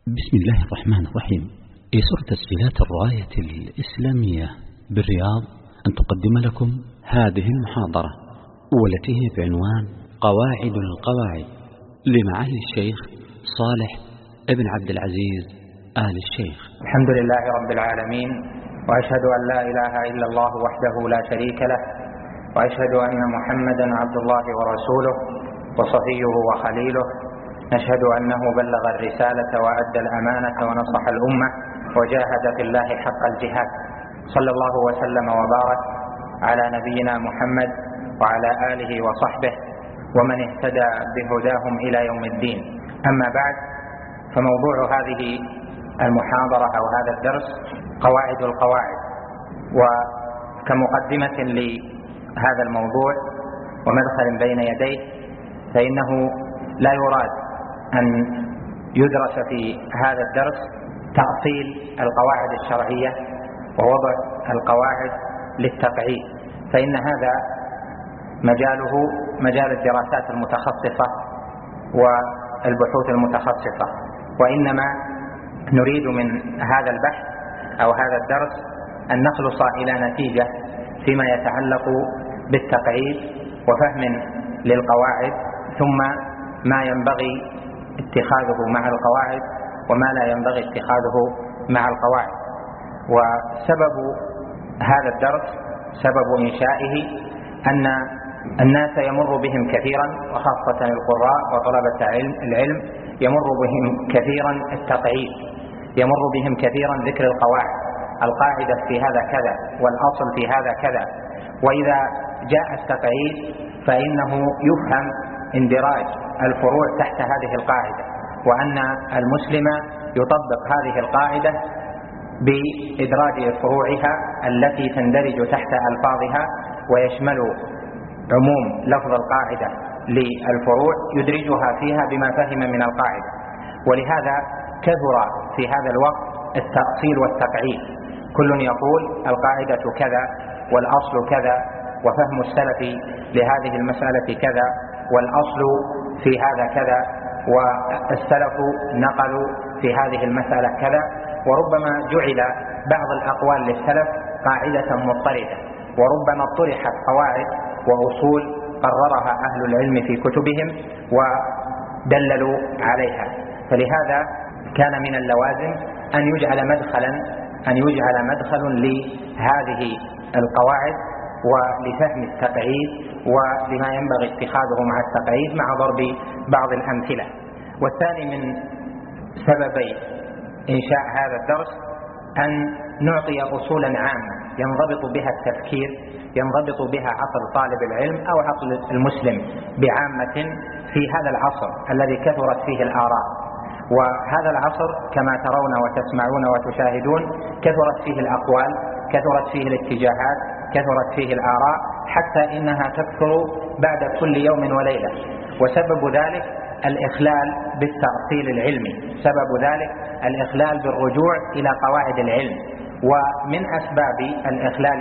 بسم الله الرحمن الرحيم. يسر تسجيلات الراية الإسلامية بالرياض أن تقدم لكم هذه المحاضرة، والتي هي بعنوان قواعد القواعد لمعالي الشيخ صالح ابن عبد العزيز آل الشيخ. الحمد لله رب العالمين، وأشهد أن لا إله إلا الله وحده لا شريك له، وأشهد أن محمدا عبد الله ورسوله وصفيه وخليله. نشهد أنه بلغ الرسالة وأدى الأمانة ونصح الأمة وجاهد في الله حق الجهاد، صلى الله وسلم وبارك على نبينا محمد وعلى آله وصحبه ومن اهتدى بهداهم إلى يوم الدين. أما بعد، فموضوع هذه المحاضرة أو هذا الدرس قواعد القواعد. وكمقدمة لهذا الموضوع ومدخل بين يديه، فإنه لا يراد أن يدرس في هذا الدرس تأصيل القواعد الشرعية ووضع القواعد للتقعيد، فإن هذا مجاله مجال الدراسات المتخصصة والبحوث المتخصصة، وإنما نريد من هذا البحث أو هذا الدرس أن نخلص إلى نتيجة فيما يتعلق بالتقعيد وفهم للقواعد، ثم ما ينبغي اتخاذه مع القواعد وما لا ينبغي اتخاذه مع القواعد. وسبب هذا الدرس، سبب إنشائه، أن الناس يمر بهم كثيرا، وخاصة القراء وطلبة العلم يمر بهم كثيرا التقعيد، يمر بهم كثيرا ذكر القواعد، القاعدة في هذا كذا والأصل في هذا كذا. وإذا جاء التقعيد فإنه يفهم اندراج الفروع تحت هذه القاعدة، وأن المسلم يطبق هذه القاعدة بإدراج فروعها التي تندرج تحت ألفاظها، ويشمل عموم لفظ القاعدة للفروع يدرجها فيها بما فهم من القاعدة. ولهذا كثر في هذا الوقت التأصيل والتقعيد، كل يقول القاعدة كذا والأصل كذا، وفهم السلف لهذه المسألة كذا، والأصل في هذا كذا، والسلف نقلوا في هذه المسألة كذا. وربما جعل بعض الأقوال للسلف قاعدة مضطردة، وربما طرحت قواعد وأصول قررها أهل العلم في كتبهم ودللوا عليها. فلهذا كان من اللوازم أن يجعل مدخل لهذه القواعد ولفهم التقعيد ولما ينبغي اتخاذه مع التقعيد، مع ضرب بعض الأمثلة. والثاني من سببي إنشاء هذا الدرس أن نعطي أصولا عامة ينضبط بها التفكير، ينضبط بها عقل طالب العلم أو عقل المسلم بعامة في هذا العصر الذي كثرت فيه الآراء. وهذا العصر كما ترون وتسمعون وتشاهدون كثرت فيه الأقوال، كثرت فيه الاتجاهات، كثرت فيه الآراء، حتى إنها تكثر بعد كل يوم وليلة. وسبب ذلك الإخلال بالتأصيل العلمي، سبب ذلك الإخلال بالرجوع إلى قواعد العلم. ومن أسباب الإخلال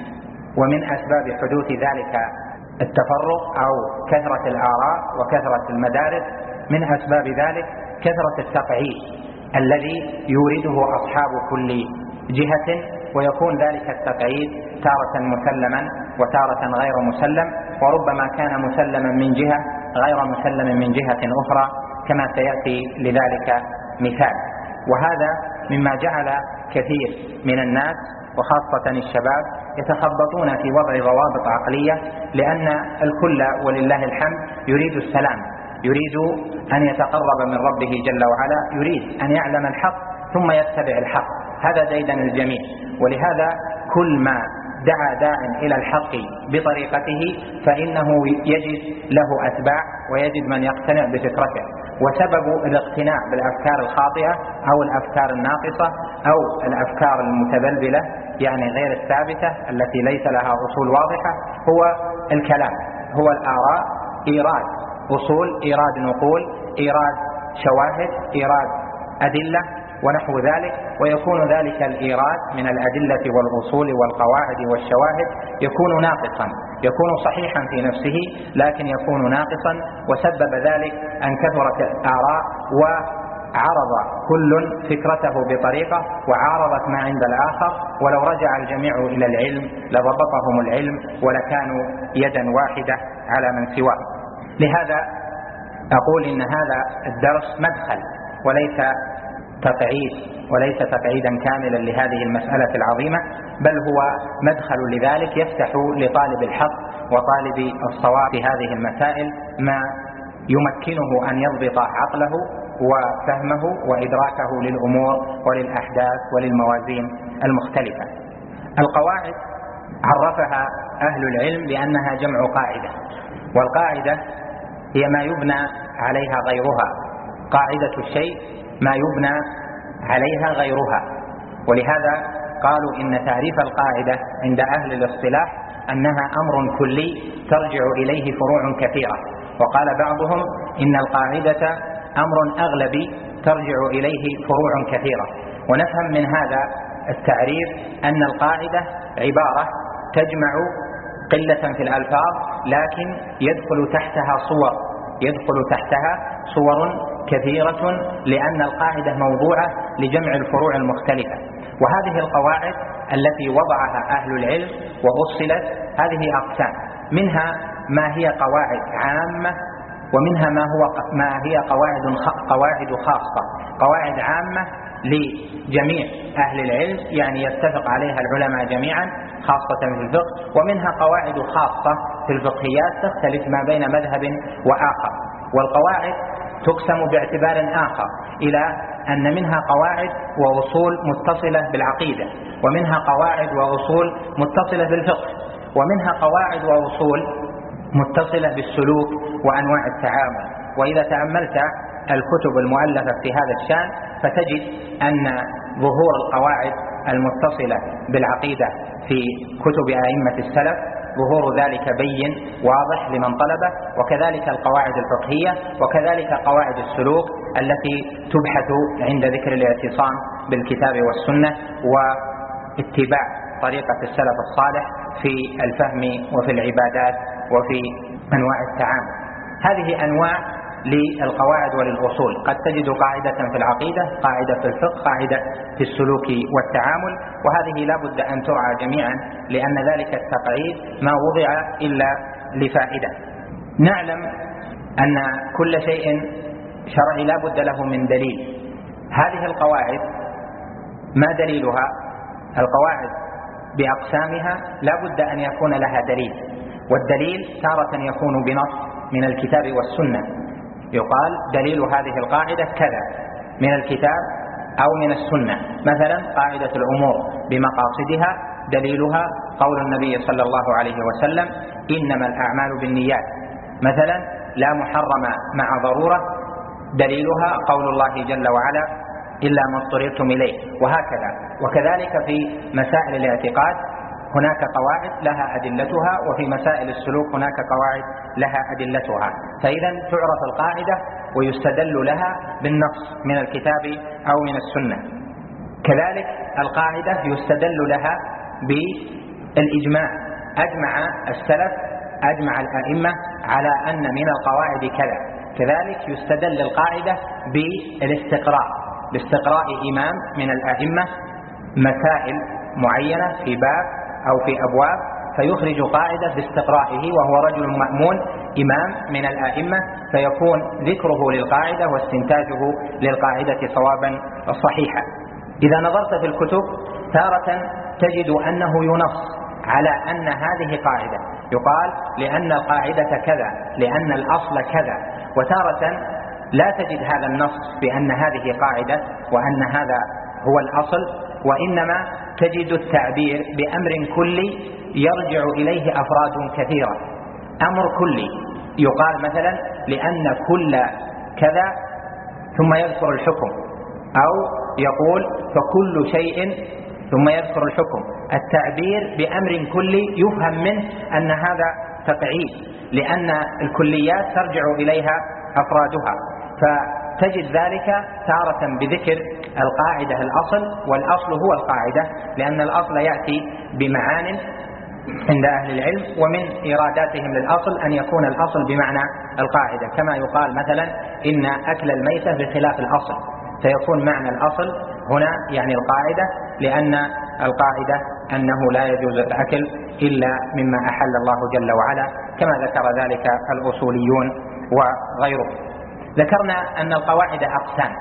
ومن أسباب حدوث ذلك التفرق أو كثرة الآراء وكثرة المدارس، من أسباب ذلك كثرة التقعيد الذي يورده أصحاب كل جهة، ويكون ذلك التقعيد تارة مسلما وتارة غير مسلم، وربما كان مسلما من جهة غير مسلم من جهة أخرى، كما سيأتي لذلك مثال. وهذا مما جعل كثير من الناس وخاصة الشباب يتخبطون في وضع ضوابط عقلية، لأن الكل ولله الحمد يريد السلام، يريد أن يتقرب من ربه جل وعلا، يريد أن يعلم الحق ثم يتبع الحق، هذا ديدن الجميع. ولهذا كل ما دعا داع إلى الحق بطريقته فإنه يجد له أتباع ويجد من يقتنع بفكرته. وسبب الاقتناع بالأفكار الخاطئة أو الأفكار الناقصة أو الأفكار المتبلبلة، يعني غير الثابتة التي ليس لها أصول واضحة، هو الكلام، هو الآراء، إيراد أصول، إيراد نقول، إيراد شواهد، إيراد أدلة ونحو ذلك. ويكون ذلك الإيراد من الأدلة والأصول والقواعد والشواهد يكون ناقصا، يكون صحيحا في نفسه لكن يكون ناقصا. وسبب ذلك أن كثرت الآراء عرض كل فكرته بطريقة وعارضت ما عند الآخر، ولو رجع الجميع إلى العلم لضبطهم العلم ولكانوا يدا واحدة على من سواه. لهذا أقول إن هذا الدرس مدخل وليس تقعيدا كاملا لهذه المسألة العظيمة، بل هو مدخل لذلك يفتح لطالب الحق وطالب الصواب في هذه المسائل ما يمكنه أن يضبط عقله وفهمه وإدراكه للأمور وللأحداث وللموازين المختلفة. القواعد عرفها أهل العلم بأنها جمع قاعدة، والقاعدة هي ما يبنى عليها غيرها، قاعدة الشيء ما يبنى عليها غيرها. ولهذا قالوا إن تعريف القاعدة عند أهل الاصطلاح أنها أمر كلي ترجع إليه فروع كثيرة، وقال بعضهم إن القاعدة أمر أغلبي ترجع إليه فروع كثيرة. ونفهم من هذا التعريف أن القاعدة عبارة تجمع قلة في الألفاظ، لكن يدخل تحتها صور كثيرة، لأن القاعدة موضوعة لجمع الفروع المختلفة. وهذه القواعد التي وضعها أهل العلم وأصلت هذه أقسام، منها ما هي قواعد عامة، ومنها ما هي قواعد خاصة. قواعد عامة لجميع أهل العلم، يعني يتفق عليها العلماء جميعا خاصة في الفقه، ومنها قواعد خاصة في الفقهيات تختلف ما بين مذهب وآخر. والقواعد تقسم باعتبار آخر إلى أن منها قواعد وأصول متصلة بالعقيدة، ومنها قواعد وأصول متصلة بالفقه، ومنها قواعد وأصول متصلة بالسلوك وأنواع التعامل. وإذا تأملت الكتب المؤلفة في هذا الشأن فتجد أن ظهور القواعد المتصلة بالعقيدة في كتب أئمة السلف ظهور ذلك بين واضح لمن طلبه، وكذلك القواعد الفقهية، وكذلك قواعد السلوك التي تبحث عند ذكر الاعتصام بالكتاب والسنة واتباع طريقة السلف الصالح في الفهم وفي العبادات وفي أنواع التعامل. هذه أنواع للقواعد وللأصول، قد تجد قاعدة في العقيدة، قاعدة في الفقه، قاعدة في السلوك والتعامل، وهذه لا بد أن ترعى جميعا، لأن ذلك التقعيد ما وضع إلا لفائدة. نعلم أن كل شيء شرعي لا بد له من دليل. هذه القواعد ما دليلها؟ القواعد بأقسامها لا بد أن يكون لها دليل، والدليل تارة يكون بنص من الكتاب والسنة، يقال دليل هذه القاعدة كذا من الكتاب أو من السنة. مثلا قاعدة الأمور بمقاصدها دليلها قول النبي صلى الله عليه وسلم إنما الأعمال بالنيات. مثلا لا محرم مع ضرورة دليلها قول الله جل وعلا إلا ما اضطررتم إليه، وهكذا. وكذلك في مسائل الاعتقاد هناك قواعد لها أدلتها، وفي مسائل السلوك هناك قواعد لها أدلتها. فإذا تعرف القاعدة ويستدل لها بالنص من الكتاب أو من السنة. كذلك القاعدة يستدل لها بالإجماع، أجمع السلف، أجمع الأئمة على أن من القواعد كذا. كذلك يستدل القاعدة بالاستقراء، باستقراء إمام من الأئمة مسائل معينة في باب أو في أبواب، فيخرج قاعدة باستقرائه، وهو رجل مأمون إمام من الآئمة، فيكون ذكره للقاعدة واستنتاجه للقاعدة صوابا صحيحا. إذا نظرت في الكتب تارة تجد أنه ينص على أن هذه قاعدة، يقال لأن القاعدة كذا، لأن الأصل كذا. وتارة لا تجد هذا النص بأن هذه قاعدة وأن هذا هو الأصل، وإنما تجد التعبير بأمر كلي يرجع إليه أفراد كثيرة. أمر كلي يقال مثلا لأن كل كذا ثم يذكر الحكم، أو يقول فكل شيء ثم يذكر الحكم. التعبير بأمر كلي يفهم منه أن هذا تقعيد، لأن الكليات ترجع إليها أفرادها، فتجد ذلك تارة بذكر القاعدة الأصل، والأصل هو القاعدة، لأن الأصل يأتي بمعان عند أهل العلم، ومن إيراداتهم للأصل أن يكون الأصل بمعنى القاعدة، كما يقال مثلا إن أكل الميتة بخلاف الأصل، سيكون معنى الأصل هنا يعني القاعدة، لأن القاعدة أنه لا يجوز الأكل إلا مما أحل الله جل وعلا، كما ذكر ذلك الأصوليون وغيرهم. ذكرنا أن القواعد أقسام،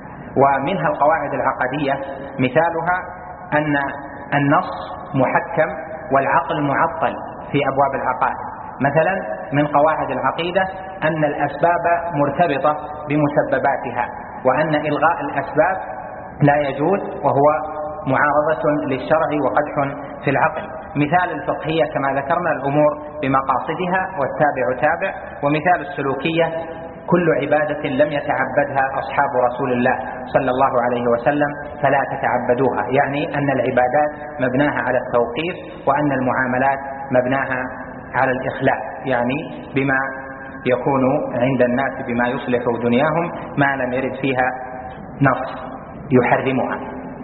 ومنها القواعد العقدية، مثالها أن النص محكم والعقل معطل في أبواب العقائد. مثلا من قواعد العقيدة أن الأسباب مرتبطة بمسبباتها، وأن إلغاء الأسباب لا يجوز، وهو معارضة للشرع وقدح في العقل. مثال الفقهية كما ذكرنا الأمور بمقاصدها والتابع تابع. ومثال السلوكية كل عبادة لم يتعبدها أصحاب رسول الله صلى الله عليه وسلم فلا تتعبدوها، يعني أن العبادات مبناها على التوقيف، وأن المعاملات مبناها على الإخلاء، يعني بما يكون عند الناس بما يصلح دنياهم ما لم يرد فيها نص يحرمها.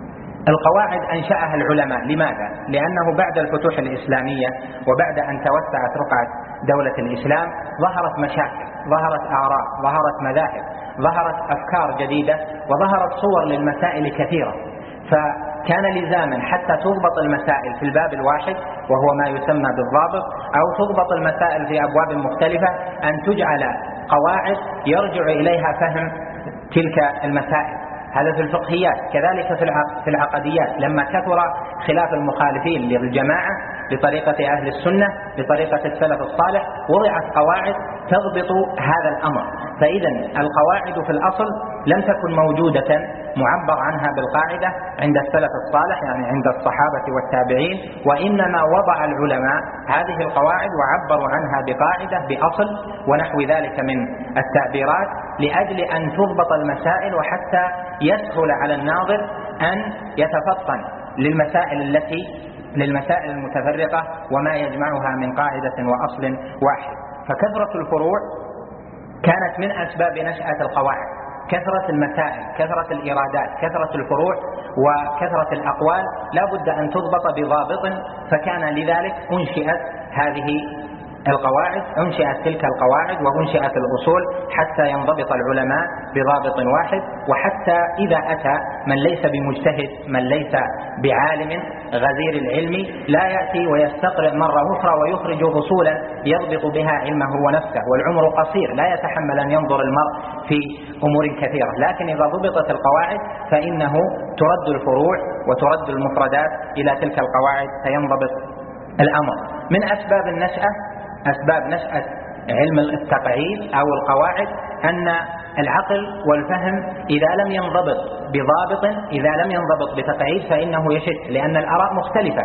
القواعد أنشأها العلماء، لماذا؟ لأنه بعد الفتوح الإسلامية وبعد أن توسعت رقعة دولة الإسلام ظهرت مشاكل، ظهرت آراء، ظهرت مذاهب، ظهرت أفكار جديدة، وظهرت صور للمسائل كثيرة، فكان لزاما حتى تضبط المسائل في الباب الواحد وهو ما يسمى بالضابط، أو تضبط المسائل في أبواب مختلفة، أن تجعل قواعد يرجع إليها فهم تلك المسائل. هذا في الفقهيات. كذلك في العقديات، لما كثر خلاف المخالفين للجماعة بطريقة أهل السنة بطريقة السلف الصالح، وضعت قواعد تضبط هذا الأمر. فإذا القواعد في الأصل لم تكن موجودة معبر عنها بالقاعدة عند السلف الصالح، يعني عند الصحابة والتابعين، وإنما وضع العلماء هذه القواعد وعبروا عنها بقاعدة بأصل ونحو ذلك من التعبيرات، لأجل أن تضبط المسائل، وحتى يسهل على الناظر أن يتفطن للمسائل المتفرقة وما يجمعها من قاعدة وأصل واحد. فكثرة الفروع كانت من أسباب نشأة القواعد، كثرة المسائل، كثرة الإرادات، كثرة الفروع وكثرة الأقوال لا بد أن تضبط بضابط، فكان لذلك أنشئت هذه القواعد، أنشئت تلك القواعد وأنشئت الأصول حتى ينضبط العلماء بضابط واحد، وحتى إذا أتى من ليس بمجتهد، من ليس بعالم غزير العلم، لا يأتي ويستقرئ مرة أخرى ويخرج فصولا يضبط بها علمه ونفسه، والعمر قصير لا يتحمل أن ينظر المرء في أمور كثيرة. لكن إذا ضبطت القواعد فإنه ترد الفروع وترد المفردات إلى تلك القواعد فينضبط الأمر. من أسباب نشأة علم التقعيد أو القواعد أن العقل والفهم إذا لم ينضبط بضابط، إذا لم ينضبط بتقعيد فإنه يشت، لأن الآراء مختلفة،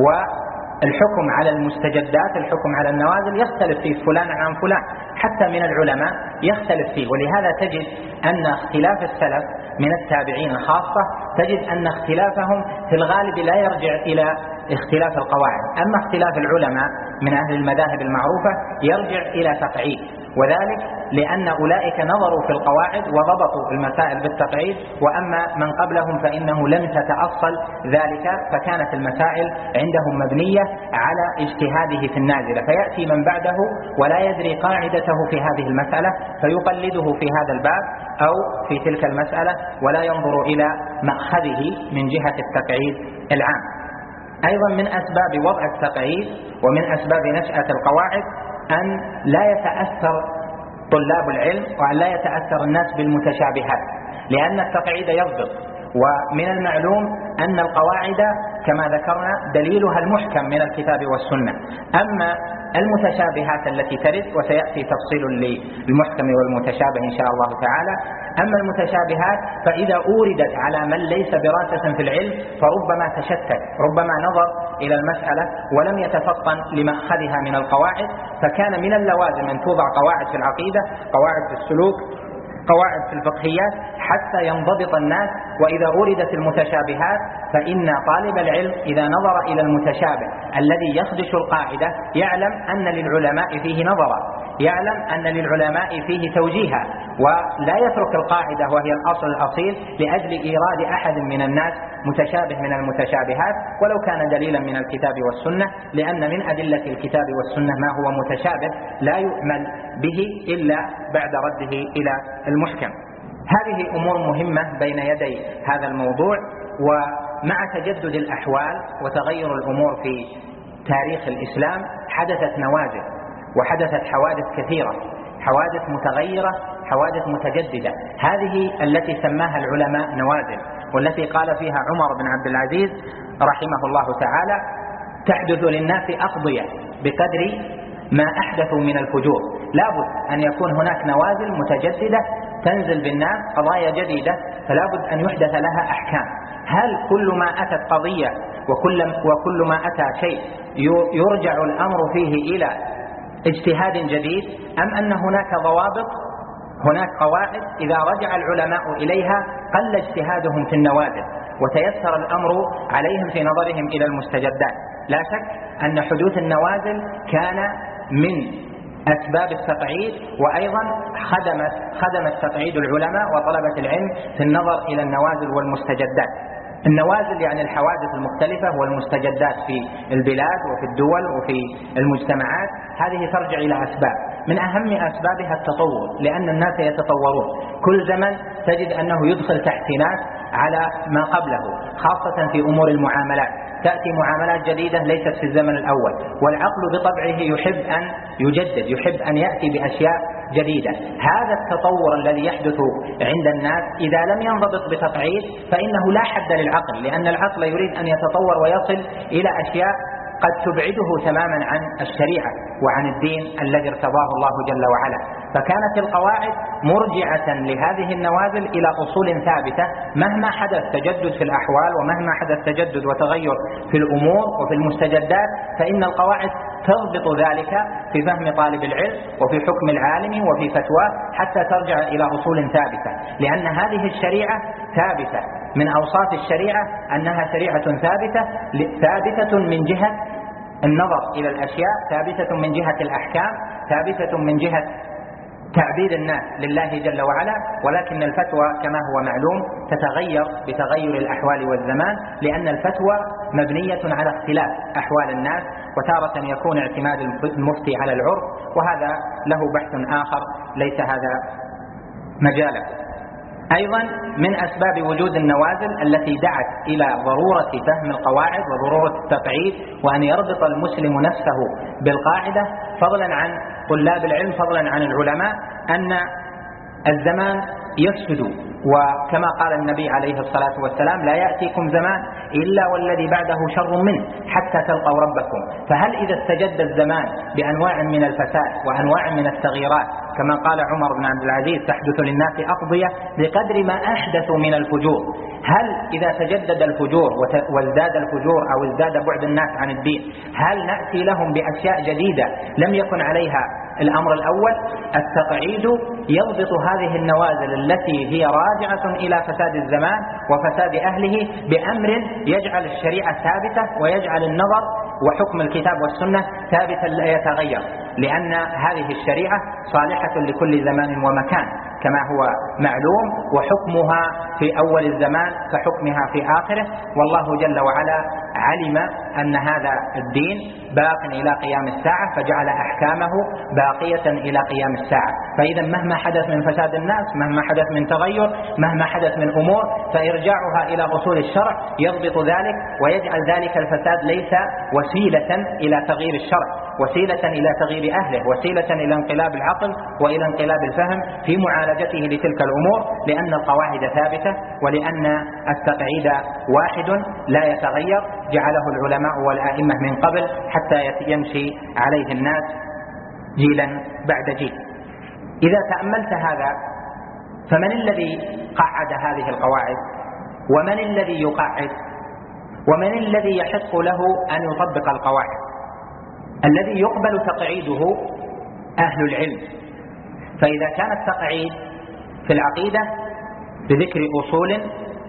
والحكم على المستجدات، الحكم على النوازل يختلف فيه فلان عن فلان، حتى من العلماء يختلف فيه. ولهذا تجد أن اختلاف السلف من التابعين خاصة، تجد أن اختلافهم في الغالب لا يرجع إلى اختلاف القواعد، أما اختلاف العلماء من أهل المذاهب المعروفة يرجع إلى تقعيد، وذلك لأن أولئك نظروا في القواعد وضبطوا المسائل بالتقعيد، وأما من قبلهم فإنه لم تتأصل ذلك، فكانت المسائل عندهم مبنية على اجتهاده في النازلة، فيأتي من بعده ولا يدري قاعدته في هذه المسألة فيقلده في هذا الباب أو في تلك المسألة، ولا ينظر إلى مأخذه من جهة التقعيد العام. أيضا من أسباب وضع التقعيد ومن أسباب نشأة القواعد أن لا يتأثر طلاب العلم وأن لا يتأثر الناس بالمتشابهات، لأن التقعيد يضبط. ومن المعلوم أن القواعد كما ذكرنا دليلها المحكم من الكتاب والسنة، أما المتشابهات التي ترد، وسيأتي تفصيل للمحكم والمتشابه إن شاء الله تعالى، أما المتشابهات فإذا أوردت على من ليس براسة في العلم فربما تشتت، ربما نظر إلى المسألة ولم يتفطن لمأخذها من القواعد، فكان من اللوازم أن توضع قواعد في العقيدة، قواعد في السلوك، قواعد في الفقهيات، حتى ينضبط الناس. وإذا أوردت المتشابهات فإن طالب العلم إذا نظر إلى المتشابه الذي يخدش القاعدة يعلم أن للعلماء فيه نظرا، يعلم أن للعلماء فيه توجيها، ولا يترك القاعدة وهي الأصل الأصيل لأجل إيراد أحد من الناس متشابه من المتشابهات ولو كان دليلا من الكتاب والسنة، لأن من أدلة الكتاب والسنة ما هو متشابه لا يؤمل به إلا بعد رده إلى المحكم. هذه أمور مهمة بين يدي هذا الموضوع. ومع تجدد الأحوال وتغير الأمور في تاريخ الإسلام حدثت نوازل وحدثت حوادث كثيرة، حوادث متغيرة، حوادث متجددة. هذه التي سماها العلماء نوازل، والتي قال فيها عمر بن عبد العزيز رحمه الله تعالى: تحدث للناس أقضية بقدر ما أحدثوا من الفجور. لابد أن يكون هناك نوازل متجددة تنزل بالناس قضايا جديدة، فلابد أن يحدث لها أحكام. هل كل ما أتت قضية وكل ما أتى شيء يرجع الأمر فيه إلى اجتهاد جديد، أم أن هناك ضوابط، هناك قواعد إذا رجع العلماء إليها قل اجتهادهم في النوازل وتيسر الأمر عليهم في نظرهم إلى المستجدات؟ لا شك أن حدوث النوازل كان من أسباب التقعيد، وأيضا خدمت تقعيد العلماء وطلبة العلم في النظر إلى النوازل والمستجدات. النوازل يعني الحوادث المختلفة والمستجدات في البلاد وفي الدول وفي المجتمعات. هذه ترجع إلى أسباب، من أهم أسبابها التطور، لأن الناس يتطورون. كل زمن تجد أنه يدخل تحسينات على ما قبله، خاصة في أمور المعاملات. تأتي معاملات جديدة ليست في الزمن الأول، والعقل بطبعه يحب أن يجدد، يحب أن يأتي بأشياء جديدة. هذا التطور الذي يحدث عند الناس إذا لم ينضبط بتقعيد فإنه لا حد للعقل، لأن العقل يريد أن يتطور ويصل إلى أشياء قد تبعده تماما عن الشريعة وعن الدين الذي ارتضاه الله جل وعلا. فكانت القواعد مرجعة لهذه النوازل إلى أصول ثابتة، مهما حدث تجدد في الأحوال ومهما حدث تجدد وتغير في الأمور وفي المستجدات، فإن القواعد تضبط ذلك في فهم طالب العلم وفي حكم العالم وفي فتواه، حتى ترجع إلى أصول ثابتة. لأن هذه الشريعة ثابتة، من أوصاف الشريعة أنها شريعة ثابتة من جهة النظر إلى الأشياء، ثابتة من جهة الأحكام، ثابتة من جهة تعبيد الناس لله جل وعلا. ولكن الفتوى كما هو معلوم تتغير بتغير الأحوال والزمان، لأن الفتوى مبنية على اختلاف أحوال الناس، وتارة يكون اعتماد المفتي على العرف، وهذا له بحث آخر ليس هذا مجاله. أيضا من أسباب وجود النوازل التي دعت إلى ضرورة فهم القواعد وضرورة التقعيد، وأن يربط المسلم نفسه بالقاعدة فضلا عن طلاب العلم، فضلا عن العلماء، أن الزمان يفسد. وكما قال النبي عليه الصلاة والسلام: لا يأتيكم زمان إلا والذي بعده شر منه حتى تلقوا ربكم. فهل إذا استجد الزمان بأنواع من الفساد وأنواع من التغييرات، كما قال عمر بن عبد العزيز: تحدث للناس أقضية بقدر ما أحدثوا من الفجور، هل إذا تجدد الفجور وازداد الفجور أو ازداد بعد الناس عن الدين، هل نأتي لهم بأشياء جديدة لم يكن عليها الأمر الأول؟ التقعيد يضبط هذه النوازل التي هي راجعة إلى فساد الزمان وفساد أهله بأمر يجعل الشريعة ثابتة ويجعل النظر وحكم الكتاب والسنة ثابتا لا يتغير، لأن هذه الشريعة صالحة لكل زمان ومكان كما هو معلوم، وحكمها في أول الزمان كحكمها في آخره. والله جل وعلا علم أن هذا الدين باق إلى قيام الساعة، فجعل أحكامه باقية إلى قيام الساعة. فإذا مهما حدث من فساد الناس، مهما حدث من تغير، مهما حدث من أمور، فإرجاعها إلى أصول الشرع يضبط ذلك ويجعل ذلك الفساد ليس وسيلة إلى تغيير الشرع، وسيلة إلى تغيير أهله، وسيلة إلى انقلاب العقل وإلى انقلاب الفهم في معالجته لتلك الأمور، لأن القواعد ثابتة ولأن التقعيد واحد لا يتغير، جعله العلماء والآئمة من قبل حتى يمشي عليه الناس جيلا بعد جيل. إذا تأملت هذا، فمن الذي قعد هذه القواعد؟ ومن الذي يقعد؟ ومن الذي يحق له أن يطبق القواعد؟ الذي يقبل تقعيده أهل العلم. فإذا كان التقعيد في العقيدة بذكر أصول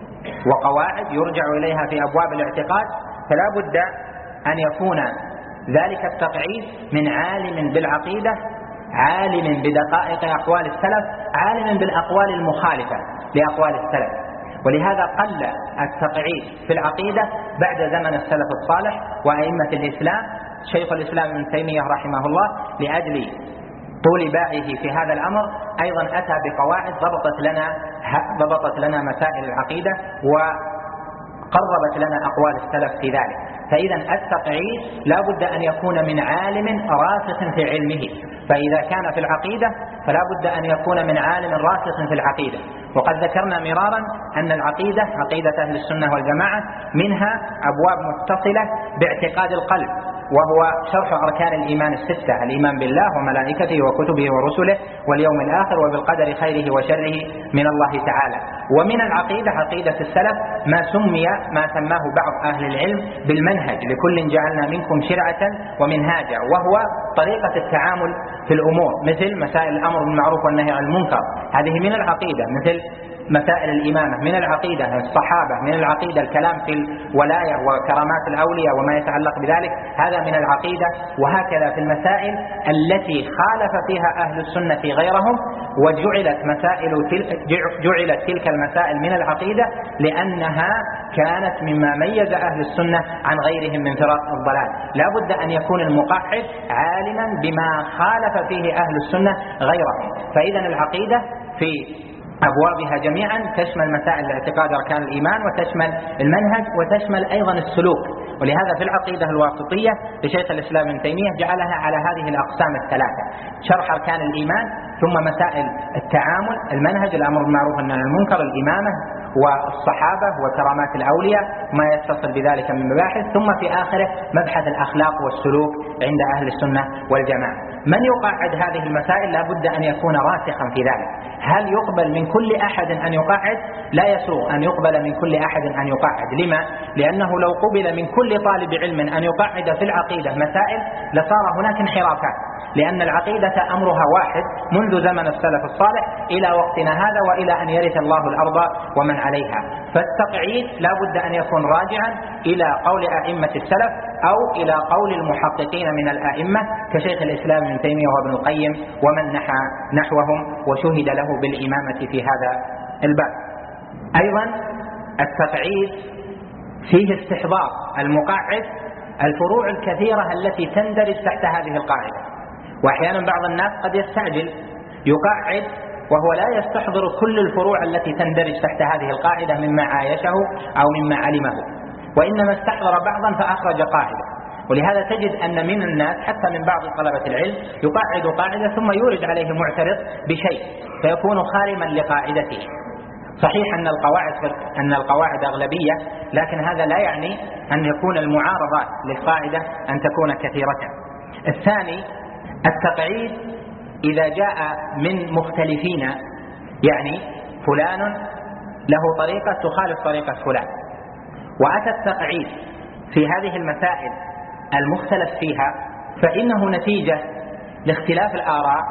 وقواعد يرجع إليها في أبواب الاعتقاد، فلا بد أن يكون ذلك التقعيد من عالم بالعقيدة، عالم بدقائق أقوال السلف، عالم بالأقوال المخالفة لأقوال السلف. ولهذا قل التقعيد في العقيدة بعد زمن السلف الصالح وأئمة الإسلام. شيخ الإسلام ابن تيمية رحمه الله لأجل طول باعه في هذا الأمر أيضا أتى بقواعد ضبطت لنا مسائل العقيدة وقربت لنا أقوال السلف في ذلك. فإذا التقعيد لا بد أن يكون من عالم راسخ في علمه، فإذا كان في العقيدة فلا بد أن يكون من عالم راسخ في العقيدة. وقد ذكرنا مرارا أن العقيدة، عقيدة أهل السنة والجماعة، منها أبواب متصلة باعتقاد القلب، وهو شرح أركان الإيمان الستة: الإيمان بالله وملائكته وكتبه ورسله واليوم الآخر وبالقدر خيره وشره من الله تعالى. ومن العقيدة، عقيدة السلف، ما سماه بعض أهل العلم بالمنهج: لكل جعلنا منكم شرعة ومنهاجا، وهو طريقة التعامل في الأمور، مثل مسائل الأمر بالمعروف والنهي عن المنكر، هذه من العقيدة. مثل مسائل الإمامة من العقيدة، الصحابة من العقيدة، الكلام في الولاية وكرامات الأولياء وما يتعلق بذلك هذا من العقيدة. وهكذا في المسائل التي خالف فيها أهل السنة غيرهم جعلت تلك المسائل من العقيدة، لأنها كانت مما ميز أهل السنة عن غيرهم من فرق الضلال. لا بد أن يكون المقعد عالما بما خالف فيه أهل السنة غيرهم. فإذا العقيدة في أبوابها جميعا تشمل مسائل الاعتقاد أركان الإيمان، وتشمل المنهج، وتشمل أيضا السلوك. ولهذا في العقيدة الواسطية لشيخ الإسلام ابن تيمية جعلها على هذه الأقسام الثلاثة: شرح أركان الإيمان، ثم مسائل التعامل، المنهج، الأمر بالمعروف والنهي عن المنكر، الإمامة والصحابة وكرامات الأولياء ما يتصل بذلك من مباحث، ثم في آخره مبحث الأخلاق والسلوك عند أهل السنة والجماعة. من يقعد هذه المسائل لا بد أن يكون راسخا في ذلك. هل يقبل من كل أحد أن يقعد؟ لا يسوغ أن يقبل من كل أحد أن يقعد. لما؟ لأنه لو قبل من كل طالب علم أن يقعد في العقيدة مسائل لصار هناك انحرافات، لأن العقيدة أمرها واحد منذ زمن السلف الصالح إلى وقتنا هذا، وإلى أن يرث الله الأرض ومن عليها. فالتقعيد لا بد أن يكون راجعا إلى قول أئمة السلف أو إلى قول المحققين من الأئمة كشيخ الإسلام ابن تيمية وابن القيم ومن نحوهم وشهد له بالإمامة في هذا الباب. أيضا التقعيد فيه استحضار المقعد الفروع الكثيرة التي تندرج تحت هذه القاعدة. وأحيانا بعض الناس قد يستعجل يقعد وهو لا يستحضر كل الفروع التي تندرج تحت هذه القاعدة مما عايشه أو مما علمه، وإنما استحضر بعضا فأخرج قاعدة. ولهذا تجد أن من الناس حتى من بعض طلبة العلم يقعد قاعدة ثم يورد عليه معترض بشيء فيكون خارما لقاعدته. صحيح أن القواعد أغلبية، لكن هذا لا يعني أن يكون المعارضات للقاعدة أن تكون كثيرة. الثاني التقعيد إذا جاء من مختلفين، يعني فلان له طريقة تخالف طريقة فلان، وأتى التقعيد في هذه المسائل المختلف فيها، فإنه نتيجة لاختلاف الآراء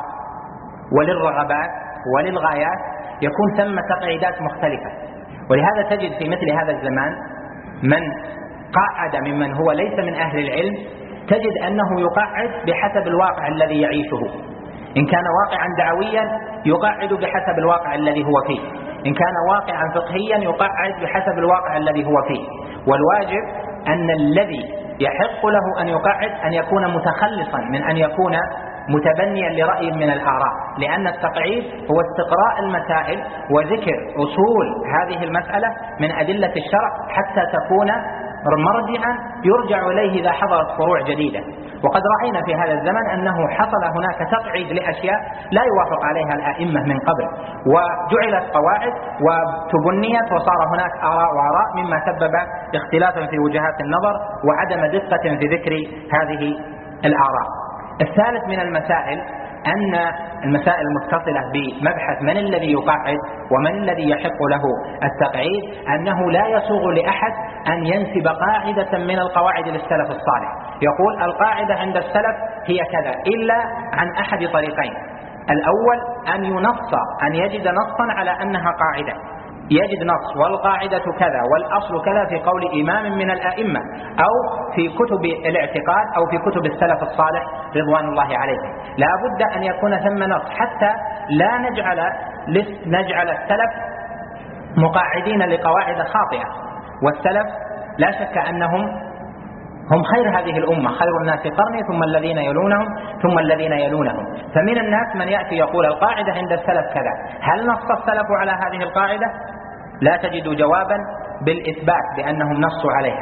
وللرغبات وللغايات يكون ثم تقعيدات مختلفة. ولهذا تجد في مثل هذا الزمان من قعد ممن هو ليس من أهل العلم، تجد أنه يقعد بحسب الواقع الذي يعيشه. إن كان واقعا دعويا يقعد بحسب الواقع الذي هو فيه، إن كان واقعا فقهيا يقعد بحسب الواقع الذي هو فيه. والواجب أن الذي يحق له أن يقعد أن يكون متخلصا من أن يكون متبنيا لرأي من الآراء، لأن التقعيد هو استقراء المسائل وذكر أصول هذه المسألة من أدلة الشرع حتى تكون مرجعا يرجع إليه إذا حضرت فروع جديدة. وقد رأينا في هذا الزمن أنه حصل هناك تقعيد لأشياء لا يوافق عليها الأئمة من قبل، وجعلت قواعد وتبنيت وصار هناك آراء وآراء، مما سبب اختلافا في وجهات النظر وعدم دقة في ذكر هذه الآراء. الثالث من المسائل أن المسائل المتصلة بمبحث من الذي يقعد ومن الذي يحق له التقعيد أنه لا يسوغ لأحد أن ينسب قاعدة من القواعد للسلف الصالح، يقول القاعدة عند السلف هي كذا، إلا عن أحد طريقين: الأول أن يجد نصا على أنها قاعدة، يجد نص والقاعدة كذا والأصل كذا في قول إمام من الأئمة أو في كتب الاعتقاد أو في كتب السلف الصالح رضوان الله عليهم. لا بد أن يكون ثم نص حتى لا نجعل السلف مقاعدين لقواعد خاطئة. والسلف لا شك أنهم هم خير هذه الأمة، خير الناس قرني ثم الذين يلونهم ثم الذين يلونهم. فمن الناس من يأتي يقول القاعدة عند السلف كذا. هل نص السلف على هذه القاعدة؟ لا تجد جوابا بالإثبات بأنهم نصوا عليها.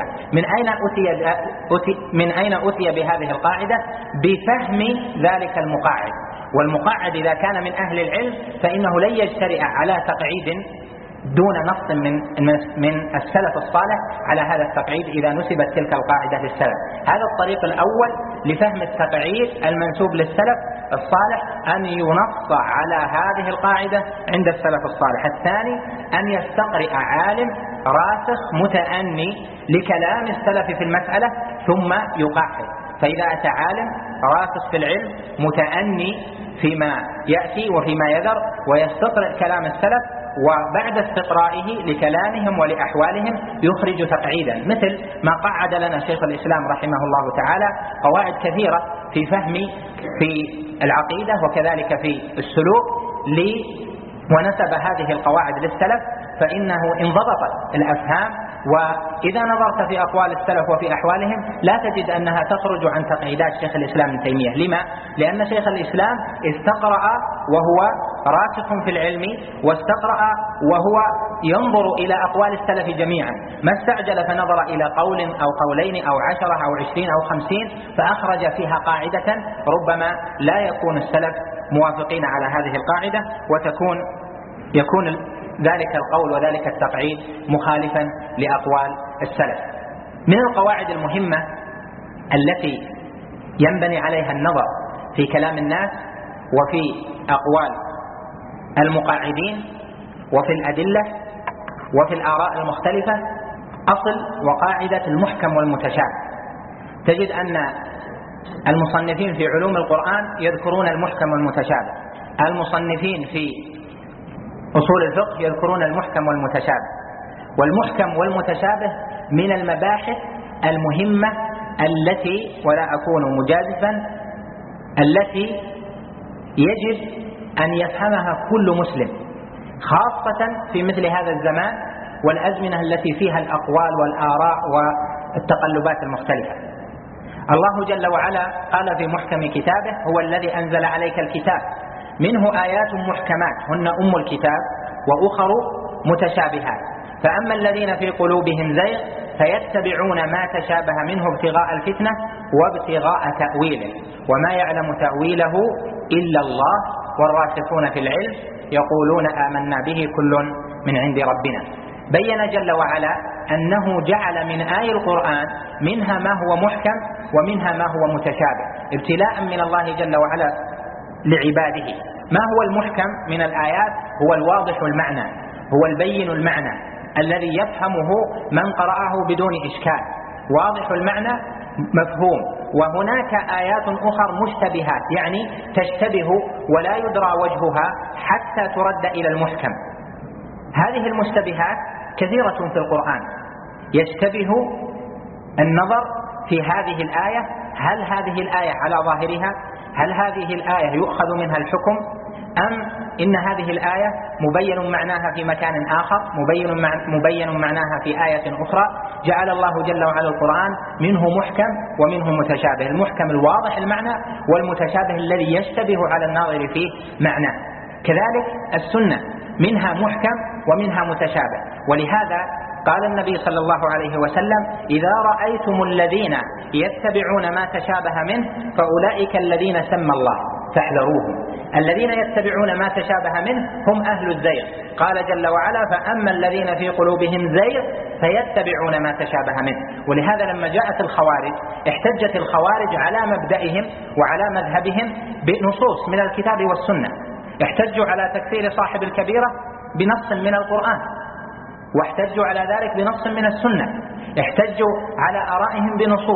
من أين أتي بهذه القاعدة؟ بفهم ذلك المقاعد. والمقاعد إذا كان من أهل العلم فإنه لن يجترئ على تقعيد دون نص من السلف الصالح على هذا التقعيد إذا نسبت تلك القاعدة للسلف. هذا الطريق الأول لفهم التقعيد المنسوب للسلف الصالح، أن ينص على هذه القاعدة عند السلف الصالح. الثاني أن يستقرئ عالم راسخ متأني لكلام السلف في المسألة ثم يقعد. فإذا أتى عالم راسخ في العلم متأني فيما يأتي وفيما يذر ويستقرئ كلام السلف، وبعد استقرائه لكلامهم ولأحوالهم يخرج تقعيدا، مثل ما قعد لنا شيخ الإسلام رحمه الله تعالى قواعد كثيرة في فهم في العقيدة وكذلك في السلوك ونسب هذه القواعد للسلف، فإنه انضبطت الأفهام. وإذا نظرت في أقوال السلف وفي أحوالهم لا تجد أنها تخرج عن تقعيدات شيخ الإسلام ابن تيمية. لما؟ لأن شيخ الإسلام استقرأ وهو راسخ في العلم، واستقرأ وهو ينظر إلى أقوال السلف جميعا، ما استعجل فنظر إلى قول أو قولين أو 10 أو 20 أو 50 فأخرج فيها قاعدة ربما لا يكون السلف موافقين على هذه القاعدة، يكون ذلك القول وذلك التقعيد مخالفا لأقوال السلف. من القواعد المهمة التي ينبني عليها النظر في كلام الناس وفي أقوال المقاعدين وفي الأدلة وفي الآراء المختلفة أصل وقاعدة المحكم والمتشابه. تجد أن المصنفين في علوم القرآن يذكرون المحكم والمتشابه، المصنفين في أصول الفقه يذكرون المحكم والمتشابه. والمحكم والمتشابه من المباحث المهمة التي، ولا أكون مجازفا، التي يجب أن يفهمها كل مسلم، خاصة في مثل هذا الزمان والأزمنة التي فيها الأقوال والآراء والتقلبات المختلفة. الله جل وعلا قال في محكم كتابه: هو الذي أنزل عليك الكتاب منه آيات محكمات هن أم الكتاب وأخر متشابهات، فأما الذين في قلوبهم زيغ فيتبعون ما تشابه منه ابتغاء الفتنة وابتغاء تأويله وما يعلم تأويله إلا الله والراسخون في العلم يقولون آمنا به كل من عند ربنا. بين جل وعلا أنه جعل من آي القرآن منها ما هو محكم ومنها ما هو متشابه ابتلاء من الله جل وعلا لعباده. ما هو المحكم من الآيات؟ هو الواضح المعنى، هو البين المعنى الذي يفهمه من قرأه بدون إشكال، واضح المعنى مفهوم. وهناك آيات أخرى مشتبهات، يعني تشتبه ولا يدرى وجهها حتى ترد إلى المحكم. هذه المشتبهات كثيرة في القرآن، يشتبه النظر في هذه الآية، هل هذه الآية على ظاهرها؟ هل هذه الآية يؤخذ منها الحكم؟ أم إن هذه الآية مبين معناها في مكان آخر، مبين معناها في آية أخرى؟ جعل الله جل وعلا القرآن منه محكم ومنه متشابه، المحكم الواضح المعنى، والمتشابه الذي يشتبه على الناظر فيه معناه. كذلك السنة منها محكم ومنها متشابه، ولهذا قال النبي صلى الله عليه وسلم: إذا رأيتم الذين يتبعون ما تشابه منه فأولئك الذين سمى الله فاحذروهم. الذين يتبعون ما تشابه منه هم أهل الزيغ. قال جل وعلا: فأما الذين في قلوبهم زيغ فيتبعون ما تشابه منه. ولهذا لما جاءت الخوارج احتجت الخوارج على مبدئهم وعلى مذهبهم بنصوص من الكتاب والسنة، احتجوا على تكفير صاحب الكبيرة بنص من القرآن، واحتجوا على ذلك بنص من السنة، احتجوا على آرائهم بنصوص،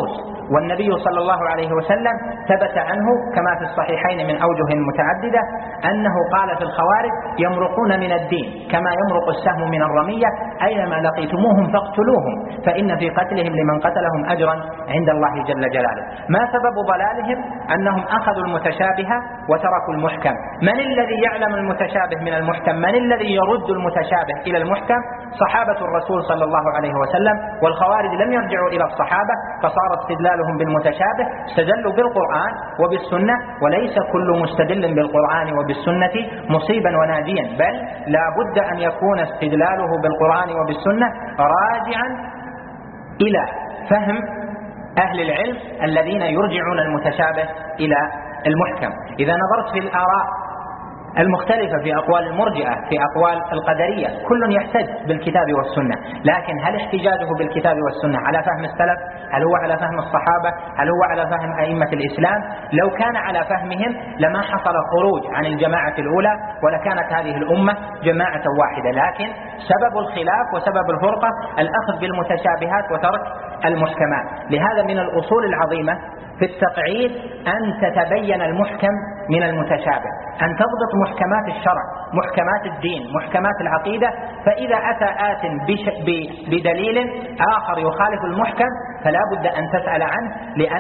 والنبي صلى الله عليه وسلم ثبت عنه كما في الصحيحين من أوجه متعددة أنه قال في الخوارج: يمرقون من الدين كما يمرق السهم من الرمية، أينما لقيتموهم فاقتلوهم فإن في قتلهم لمن قتلهم أجرا عند الله جل جلاله. ما سبب ضلالهم؟ أنهم أخذوا المتشابه وتركوا المحكم. من الذي يعلم المتشابه من المحكم؟ من الذي يرد المتشابه إلى المحكم؟ صحابة الرسول صلى الله عليه وسلم، والخوارج لم يرجعوا إلى الصحابة، فصار استدلالهم بالمتشابه. استدلوا بالقرآن وبالسنة، وليس كل مستدل بالقرآن وبالسنة مصيبا وناجيا، بل لا بد أن يكون استدلاله بالقرآن وبالسنة راجعا إلى فهم أهل العلم الذين يرجعون المتشابه إلى المحكم. إذا نظرت في الآراء المختلفة في أقوال المرجئة، في أقوال القدرية، كل يحتج بالكتاب والسنة، لكن هل احتجاجه بالكتاب والسنة على فهم السلف؟ هل هو على فهم الصحابة؟ هل هو على فهم أئمة الإسلام؟ لو كان على فهمهم لما حصل خروج عن الجماعة الأولى، ولكانت هذه الأمة جماعة واحدة. لكن سبب الخلاف وسبب الفرقة الأخذ بالمتشابهات وترك المحكمات. لهذا من الأصول العظيمة في التقعيد أن تتبين المحكم من المتشابه، أن تضبط محكمات الشرع، محكمات الدين، محكمات العقيدة. فإذا أتى آت بدليل آخر يخالف المحكم فلا بد أن تسأل عنه،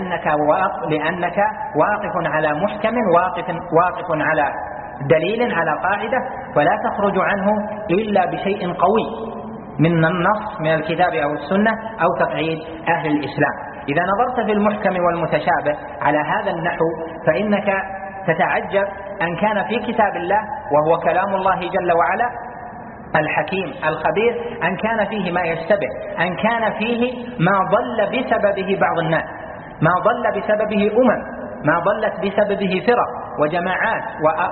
لأنك واقف على محكم، واقف على دليل، على قاعدة، فلا تخرج عنه إلا بشيء قوي من النص من الكتاب أو السنة أو تقعيد أهل الإسلام. إذا نظرت في المحكم والمتشابه على هذا النحو فإنك تتعجب أن كان في كتاب الله، وهو كلام الله جل وعلا الحكيم الخبير، أن كان فيه ما يشتبه، أن كان فيه ما ضل بسببه بعض الناس، ما ضل بسببه ما ضلت بسببه فرق وجماعات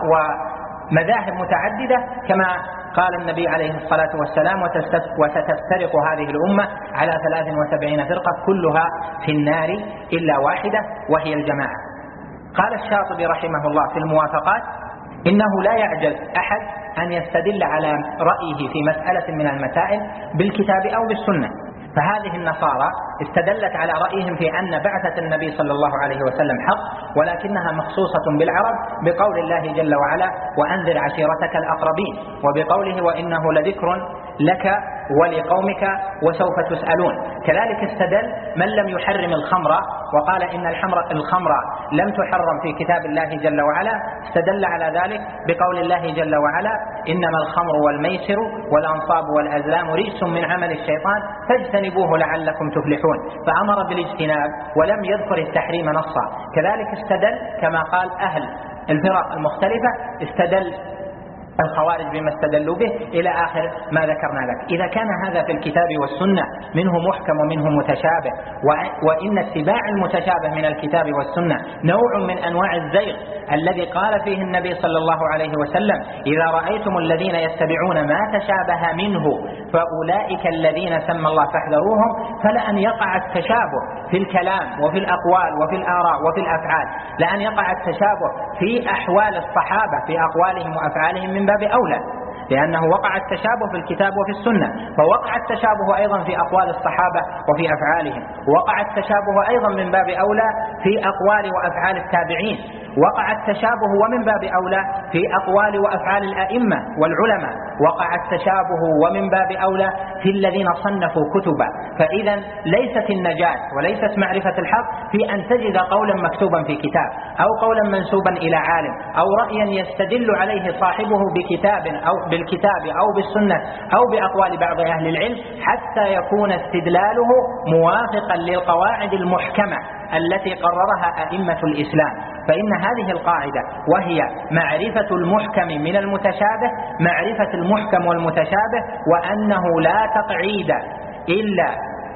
ومذاهب متعددة، كما قال النبي عليه الصلاة والسلام: وستفترق هذه الأمة على 73 فرقة كلها في النار إلا واحدة وهي الجماعة. قال الشاطبي رحمه الله في الموافقات: إنه لا يعجز أحد أن يستدل على رأيه في مسألة من المسائل بالكتاب أو بالسنة. فهذه النصارى استدلت على رأيهم في أن بعثة النبي صلى الله عليه وسلم حق، ولكنها مخصوصة بالعرب بقول الله جل وعلا: وأنذر عشيرتك الأقربين، وبقوله: وإنه لذكر لك ولقومك وسوف تسألون. كذلك استدل من لم يحرم الخمر وقال إن الخمر لم تحرم في كتاب الله جل وعلا، استدل على ذلك بقول الله جل وعلا: إنما الخمر والميسر والأنصاب والأزلام رجس من عمل الشيطان فاجتنبوه لعلكم تفلحون، فأمر بالاجتناب ولم يذكر التحريم نصا. كذلك استدل كما قال أهل الفرق المختلفة، استدل الخوارج بما استدلوا به إلى آخر ما ذكرنا لك. إذا كان هذا في الكتاب والسنة منه محكم ومنه متشابه، وإن اتباع المتشابه من الكتاب والسنة نوع من أنواع الزيغ الذي قال فيه النبي صلى الله عليه وسلم: إذا رأيتم الذين يتبعون ما تشابه منه فأولئك الذين سمى الله فاحذروهم. فلأن يقع التشابه في الكلام وفي الأقوال وفي الآراء وفي الأفعال، لأن يقع التشابه في أحوال الصحابة في أقوالهم وأفعالهم من باب أولى، لأنه وقع التشابه في الكتاب وفي السنة، فوقع التشابه أيضا في أقوال الصحابة وفي أفعالهم، وقع التشابه أيضا من باب أولى في أقوال وأفعال التابعين، وقع التشابه ومن باب أولى في أقوال وأفعال الأئمة والعلماء، وقع التشابه ومن باب أولى في الذين صنفوا كتبا. فإذا ليست النجاة وليست معرفة الحق في أن تجد قولا مكتوبا في كتاب أو قولا منسوبا إلى عالم أو رأيا يستدل عليه صاحبه بكتاب أو بالكتاب أو بالسنة أو بأقوال بعض أهل العلم، حتى يكون استدلاله موافقا للقواعد المحكمة التي قررها أئمة الإسلام. فإن هذه القاعدة وهي معرفة المحكم من المتشابه، معرفة المحكم والمتشابه، وأنه لا تقعيد إلا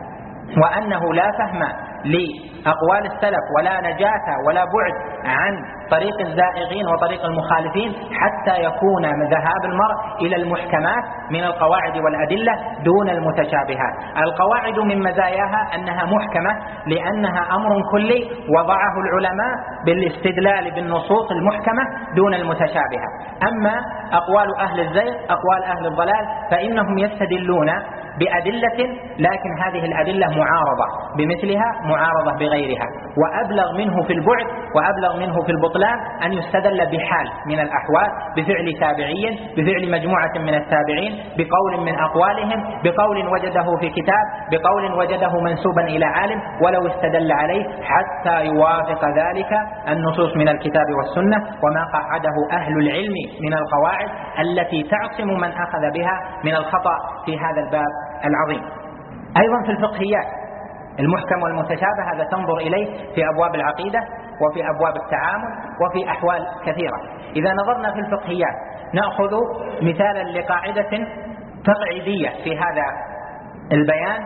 وأنه لا فهم لأقوال السلف ولا نجاة ولا بعد عن طريق الزائغين وطريق المخالفين، حتى يكون ذهاب المرء إلى المحكمات من القواعد والأدلة دون المتشابهات. القواعد من مزاياها أنها محكمة لأنها أمر كلي وضعه العلماء بالاستدلال بالنصوص المحكمة دون المتشابهة. أما أقوال أهل الزيغ، أقوال أهل الضلال، فإنهم يستدلون بأدلة، لكن هذه الأدلة معارضة بمثلها معارضة بغيرها، وأبلغ منه في البعد وأبلغ منه في البطلان أن يستدل بحال من الأحوال، بفعل تابعي، بفعل مجموعة من التابعين، بقول من أقوالهم، بقول وجده في كتاب، بقول وجده منسوبا إلى عالم، ولو استدل عليه حتى يوافق ذلك النصوص من الكتاب والسنة وما قعده أهل العلم من القواعد التي تعصم من أخذ بها من الخطأ في هذا الباب العظيم. أيضا في الفقهيات المحكم والمتشابه هذا تنظر إليه في أبواب العقيدة وفي أبواب التعامل وفي أحوال كثيرة. إذا نظرنا في الفقهيات نأخذ مثالا لقاعدة تقعيدية في هذا البيان،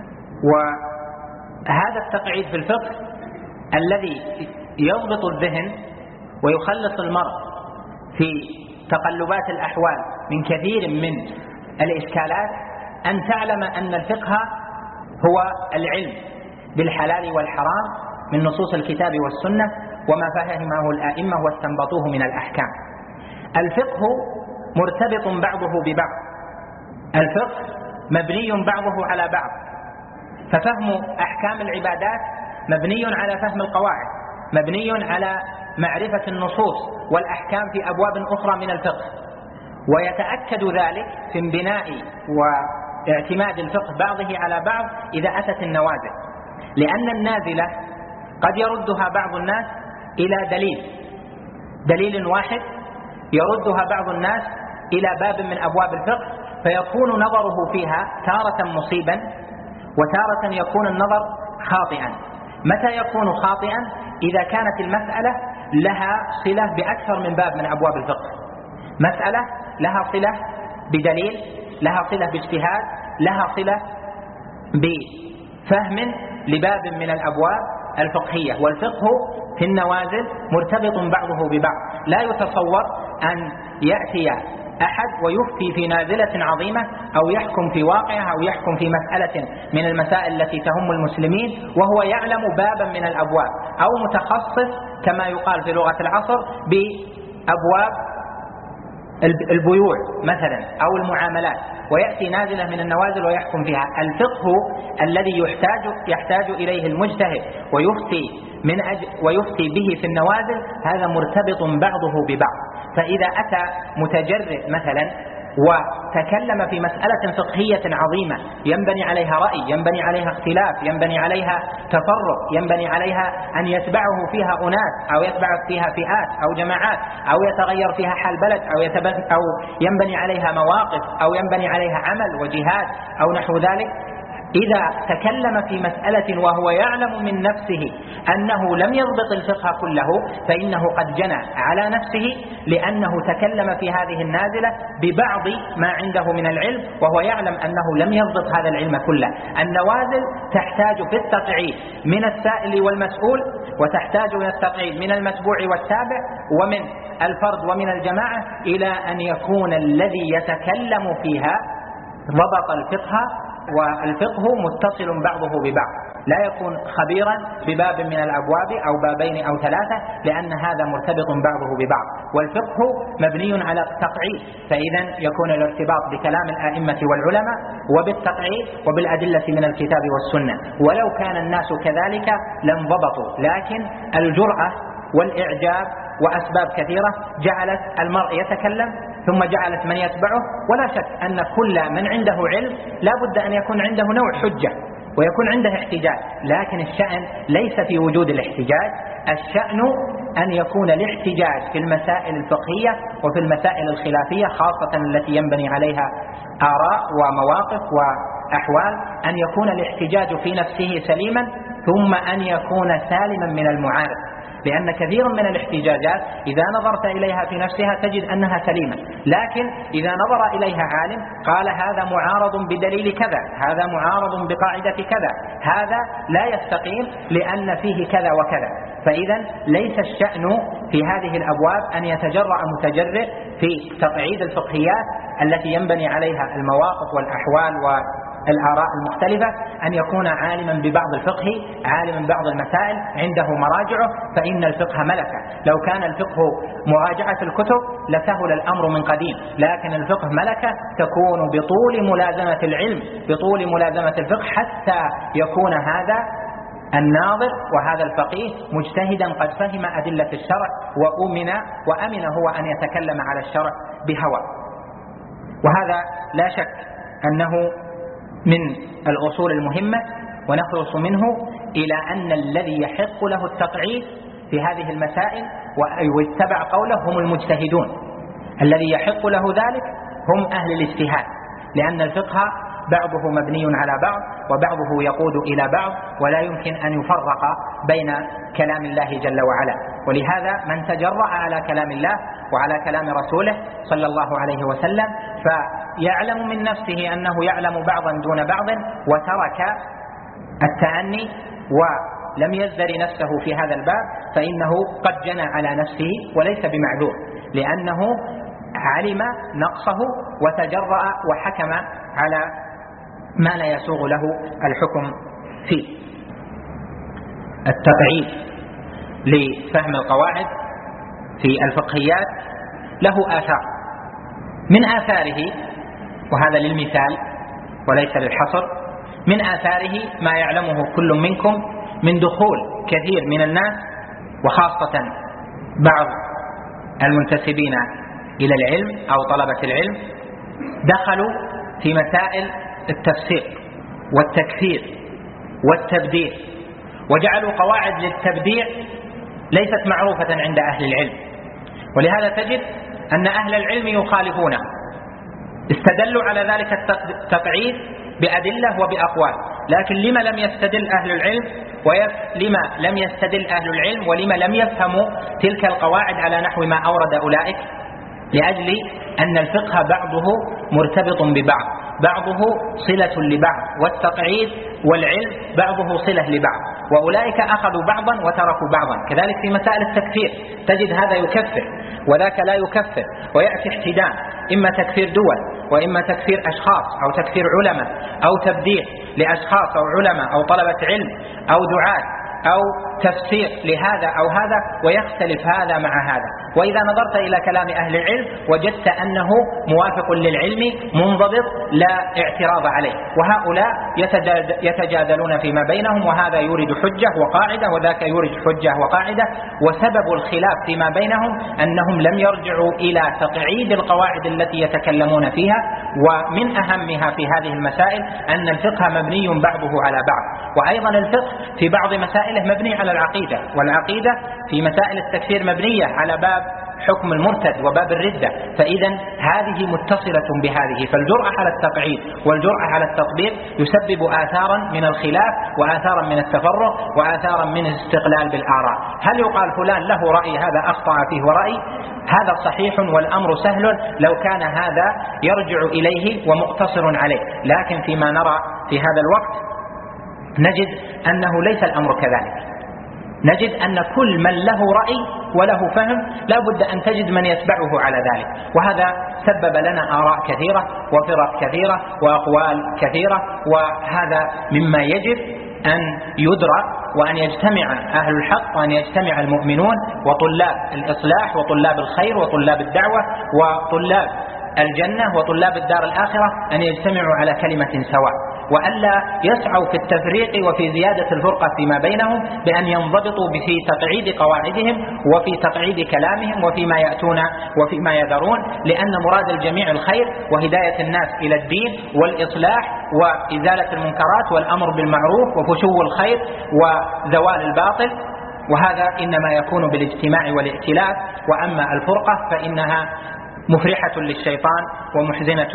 وهذا التقعيد في الفقه الذي يضبط الذهن ويخلص المرء في تقلبات الأحوال من كثير من الإشكالات، أن تعلم أن الفقه هو العلم بالحلال والحرام من نصوص الكتاب والسنة وما فهمه الآئمة واستنبطوه من الأحكام. الفقه مرتبط بعضه ببعض، الفقه مبني بعضه على بعض، ففهم أحكام العبادات مبني على فهم القواعد، مبني على معرفة النصوص والأحكام في أبواب أخرى من الفقه، ويتأكد ذلك في انبناء واعتماد الفقه بعضه على بعض إذا أتت النوازل، لأن النازلة قد يردها بعض الناس إلى دليل واحد، يردها بعض الناس إلى باب من أبواب الفقه، فيكون نظره فيها تارة مصيبا وتارة يكون النظر خاطئا. متى يكون خاطئا؟ إذا كانت المسألة لها صلة بأكثر من باب من أبواب الفقه، مسألة لها صلة بدليل، لها صلة باجتهاد، لها صلة بفهم لباب من الأبواب الفقهية. والفقه في النوازل مرتبط بعضه ببعض، لا يتصور أن يأتي أحد ويفتي في نازلة عظيمة أو يحكم في واقعها أو يحكم في مسألة من المسائل التي تهم المسلمين وهو يعلم بابا من الأبواب، أو متخصص كما يقال في لغة العصر بأبواب البيوع مثلا أو المعاملات، ويأتي نازلة من النوازل ويحكم فيها. الفقه الذي يحتاج إليه المجتهد ويفتي به في النوازل هذا مرتبط بعضه ببعض. فإذا أتى متجرئ مثلا وتكلم في مسألة فقهية عظيمة ينبني عليها رأي، ينبني عليها اختلاف، ينبني عليها تفرق، ينبني عليها أن يتبعه فيها أناس أو يتبع فيها فئات أو جماعات أو يتغير فيها حال بلد أو ينبني عليها مواقف أو ينبني عليها عمل وجهاد أو نحو ذلك، إذا تكلم في مسألة وهو يعلم من نفسه أنه لم يضبط الفقه كله فإنه قد جنى على نفسه، لأنه تكلم في هذه النازلة ببعض ما عنده من العلم وهو يعلم أنه لم يضبط هذا العلم كله. النوازل تحتاج في التقعيد من السائل والمسؤول، وتحتاج من التقعيد من المتبوع والتابع ومن الفرد ومن الجماعة، إلى أن يكون الذي يتكلم فيها ضبط الفقه، والفقه متصل بعضه ببعض، لا يكون خبيرا بباب من الأبواب أو بابين أو ثلاثة، لأن هذا مرتبط بعضه ببعض. والفقه مبني على التقعيد، فإذا يكون الارتباط بكلام الآئمة والعلماء وبالتقعيد وبالأدلة من الكتاب والسنة. ولو كان الناس كذلك لانضبطوا، لكن الجرأة والإعجاب وأسباب كثيرة جعلت المرء يتكلم ثم جعلت من يتبعه. ولا شك أن كل من عنده علم لا بد أن يكون عنده نوع حجة ويكون عنده احتجاج، لكن الشأن ليس في وجود الاحتجاج، الشأن أن يكون الاحتجاج في المسائل الفقهية وفي المسائل الخلافية خاصة التي ينبني عليها آراء ومواقف وأحوال، أن يكون الاحتجاج في نفسه سليما ثم أن يكون سالما من المعارض. لأن كثيرا من الاحتجاجات إذا نظرت إليها في نفسها تجد أنها سليمة، لكن إذا نظر إليها عالم قال هذا معارض بدليل كذا، هذا معارض بقاعدة كذا، هذا لا يستقيم لأن فيه كذا وكذا. فإذا ليس الشأن في هذه الأبواب أن يتجرأ متجرئ في تقعيد الفقهيات التي ينبني عليها المواقف والأحوال الآراء المختلفة أن يكون عالما ببعض الفقه، عالما ببعض المسائل، عنده مراجعه، فإن الفقه ملكة. لو كان الفقه مراجعة الكتب لسهل الأمر من قديم، لكن الفقه ملكة تكون بطول ملازمة العلم، بطول ملازمة الفقه، حتى يكون هذا الناظر وهذا الفقيه مجتهدا قد فهم أدلة الشرع وأمن هو أن يتكلم على الشرع بهوى. وهذا لا شك أنه من الأصول المهمة، ونخلص منه إلى أن الذي يحق له التقعيد في هذه المسائل ويتبع قوله هم المجتهدون. الذي يحق له ذلك هم أهل الاجتهاد، لأن الفقه بعضه مبني على بعض وبعضه يقود إلى بعض، ولا يمكن أن يفرق بين كلام الله جل وعلا. ولهذا من تجرأ على كلام الله وعلى كلام رسوله صلى الله عليه وسلم فيعلم من نفسه أنه يعلم بعضا دون بعض، وترك التأني ولم يزدر نفسه في هذا الباب، فإنه قد جنى على نفسه وليس بمعذور، لأنه علم نقصه وتجرأ وحكم على ما لا يسوغ له الحكم فيه. التقعيد لفهم القواعد في الفقهيات له آثار، من آثاره، وهذا للمثال وليس للحصر، من آثاره ما يعلمه كل منكم من دخول كثير من الناس وخاصة بعض المنتسبين إلى العلم أو طلبة العلم، دخلوا في مسائل التفسير والتكفير والتبديع، وجعلوا قواعد للتبديع ليست معروفة عند أهل العلم، ولهذا تجد أن أهل العلم يخالفونه. استدلوا على ذلك التقعيد بأدلة وبأقوال، لكن لما لم يستدل أهل العلم لما لم يستدل أهل العلم ولما لم يفهموا تلك القواعد على نحو ما أورد أولئك؟ لأجل أن الفقه بعضه مرتبط ببعض، بعضه صلة لبعض، والتقعيد والعلم بعضه صلة لبعض، وأولئك أخذوا بعضا وتركوا بعضا. كذلك في مسائل التكفير تجد هذا يكفر وذاك لا يكفر، ويأتي احتدام، إما تكفير دول وإما تكفير أشخاص أو تكفير علماء أو تبديع لأشخاص أو علماء أو طلبة علم أو دعاة أو تفسير لهذا أو هذا، ويختلف هذا مع هذا. وإذا نظرت إلى كلام أهل العلم وجدت أنه موافق للعلم منضبط لا اعتراض عليه، وهؤلاء يتجادلون فيما بينهم، وهذا يورد حجة وقاعدة وذاك يورد حجة وقاعدة، وسبب الخلاف فيما بينهم أنهم لم يرجعوا إلى تقعيد القواعد التي يتكلمون فيها. ومن أهمها في هذه المسائل أن الفقه مبني بعضه على بعض، وأيضا الفقه في بعض مسائله مبني على العقيدة، والعقيدة في مسائل التكفير مبنية على باب حكم المرتد وباب الردة، فإذا هذه متصلة بهذه. فالجرأة على التقعيد والجرأة على التطبيق يسبب آثارا من الخلاف وآثارا من التفرق وآثارا من الاستقلال بالآراء. هل يقال فلان له رأي هذا أخطأ فيه ورأي؟ هذا صحيح والأمر سهل لو كان هذا يرجع إليه ومقتصر عليه، لكن فيما نرى في هذا الوقت نجد أنه ليس الأمر كذلك. نجد أن كل من له رأي وله فهم لا بد أن تجد من يتبعه على ذلك، وهذا سبب لنا آراء كثيرة وفرق كثيرة وأقوال كثيرة، وهذا مما يجب أن يدرك وأن يجتمع أهل الحق وأن يجتمع المؤمنون وطلاب الإصلاح وطلاب الخير وطلاب الدعوة وطلاب الجنة وطلاب الدار الآخرة أن يجتمعوا على كلمة سواء، وألا يسعوا في التفريق وفي زيادة الفرقة فيما بينهم، بأن ينضبطوا في تقعيد قواعدهم وفي تقعيد كلامهم وفيما يأتون وفيما يذرون، لأن مراد الجميع الخير وهداية الناس إلى الدين والإصلاح وإزالة المنكرات والأمر بالمعروف وفشو الخير وزوال الباطل، وهذا إنما يكون بالاجتماع والائتلاف. وأما الفرقة فإنها مفرحة للشيطان ومحزنة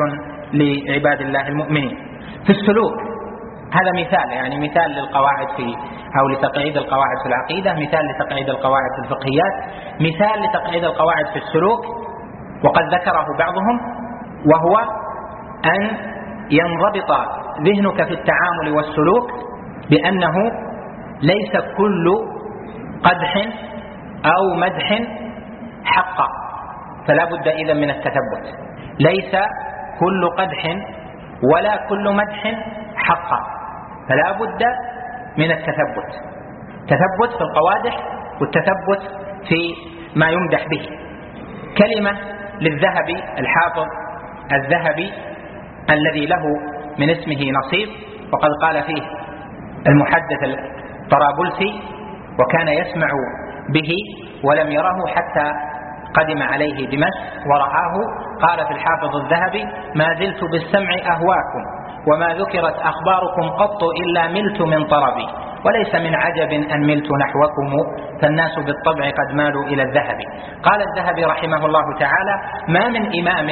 لعباد الله المؤمنين. في السلوك هذا مثال، يعني مثال للقواعد في أو لتقعيد القواعد في العقيدة، مثال لتقعيد القواعد في الفقهيات، مثال لتقعيد القواعد في السلوك، وقد ذكره بعضهم، وهو أن ينضبط ذهنك في التعامل والسلوك بأنه ليس كل قدح أو مدح حقا، فلا بد إذن من التثبت. ليس كل قدح ولا كل مدح حقا، فلا بد من التثبت، تثبت في القوادح والتثبت في ما يمدح به. كلمة للذهبي، الحافظ الذهبي الذي له من اسمه نصيب، وقد قال فيه المحدث الطرابلسي وكان يسمع به ولم يره حتى قدم عليه دمشق ورآه، قال في الحافظ الذهبي: ما زلت بالسمع أهواكم وما ذكرت أخباركم قط إلا ملت من طربي، وليس من عجب أن ملت نحوكم فالناس بالطبع قد مالوا إلى الذهب. قال الذهبي رحمه الله تعالى: ما من إمام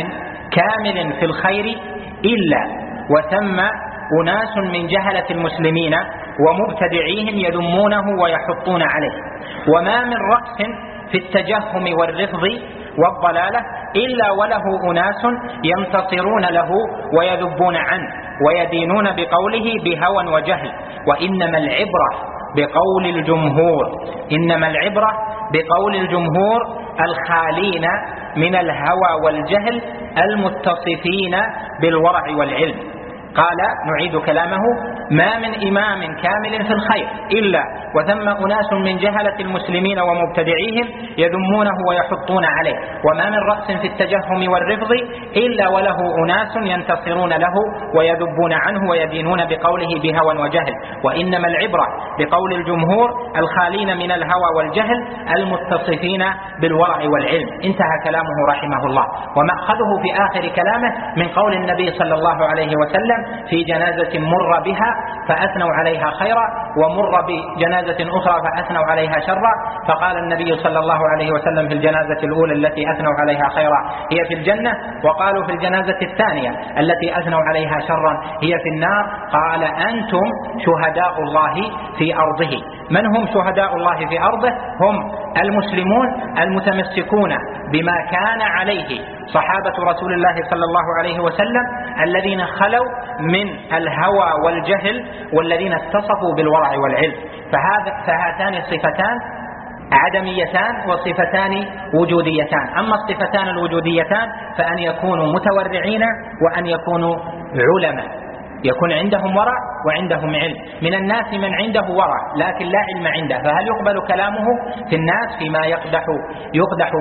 كامل في الخير إلا وثم أناس من جهلة المسلمين ومبتدعيهم يذمونه ويحطون عليه، وما من رأس في التجهم والرفض والضلالة إلا وله أناس ينتصرون له ويذبون عنه ويدينون بقوله بهوى وجهل، وإنما العبرة بقول الجمهور، إنما العبرة بقول الجمهور الخالين من الهوى والجهل المتصفين بالورع والعلم. قال نعيد كلامه: ما من إمام كامل في الخير إلا وثم أناس من جهلة المسلمين ومبتدعيهم يذمونه ويحطون عليه، وما من رأس في التجهم والرفض إلا وله أناس ينتصرون له ويذبون عنه ويدينون بقوله بهوى وجهل، وإنما العبرة بقول الجمهور الخالين من الهوى والجهل المتصفين بالورع والعلم. انتهى كلامه رحمه الله، ومأخذه في آخر كلامه من قول النبي صلى الله عليه وسلم في جنازة مر بها فأثنوا عليها خيرا ومر بجنازة أخرى فأثنوا عليها شرا، فقال النبي صلى الله عليه وسلم في الجنازة الأولى التي أثنوا عليها خيرا هي في الجنة، وقالوا في الجنازة الثانية التي أثنوا عليها شرا هي في النار. قال: أنتم شهداء الله في أرضه. من هم شهداء الله في أرضه؟ هم المسلمون المتمسكون بما كان عليه صحابة رسول الله صلى الله عليه وسلم الذين خلوا من الهوى والجهل والذين اتصفوا بالورع والعلم. فهاتان الصفتان عدميتان وصفتان وجوديتان. أما الصفتان الوجوديتان فأن يكونوا متورعين وأن يكونوا علماء، يكون عندهم ورع وعندهم علم. من الناس من عنده ورع لكن لا علم عنده، فهل يقبل كلامه في الناس فيما يقدح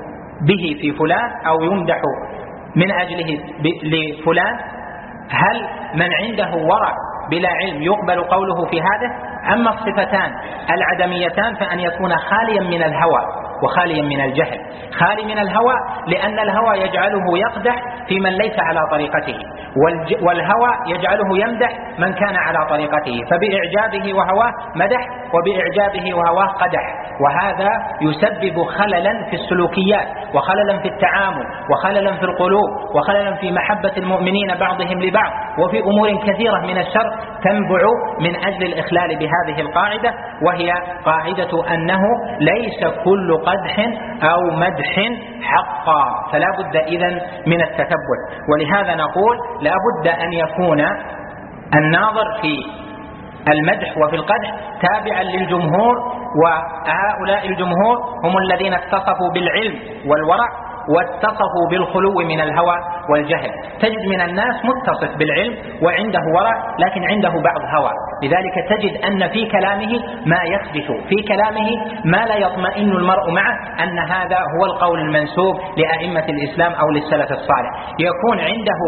به في فلان أو يمدح من أجله لفلان؟ هل من عنده ورع بلا علم يقبل قوله في هذا؟ أما الصفتان العدميتان فأن يكون خاليا من الهوى وخاليا من الجهل. خالي من الهوى لأن الهوى يجعله يقدح في من ليس على طريقته، والهوى يجعله يمدح من كان على طريقته، فبإعجابه وهواه مدح وبإعجابه وهواه قدح، وهذا يسبب خللا في السلوكيات وخللا في التعامل وخللا في القلوب وخللا في محبة المؤمنين بعضهم لبعض، وفي أمور كثيرة من الشر تنبع من أجل الإخلال بهذه القاعدة، وهي قاعدة أنه ليس كل قدح أو مدح حقا، فلا بد إذن من التثبت. ولهذا نقول لا بد أن يكون الناظر في المدح وفي القدح تابعا للجمهور، وهؤلاء الجمهور هم الذين اتصفوا بالعلم والورع واتصفوا بالخلو من الهوى والجهل. تجد من الناس متصف بالعلم وعنده ورع لكن عنده بعض هوى، لذلك تجد أن في كلامه ما يخدش، في كلامه ما لا يطمئن المرء معه أن هذا هو القول المنسوب لأئمة الإسلام أو للسلف الصالح. يكون عنده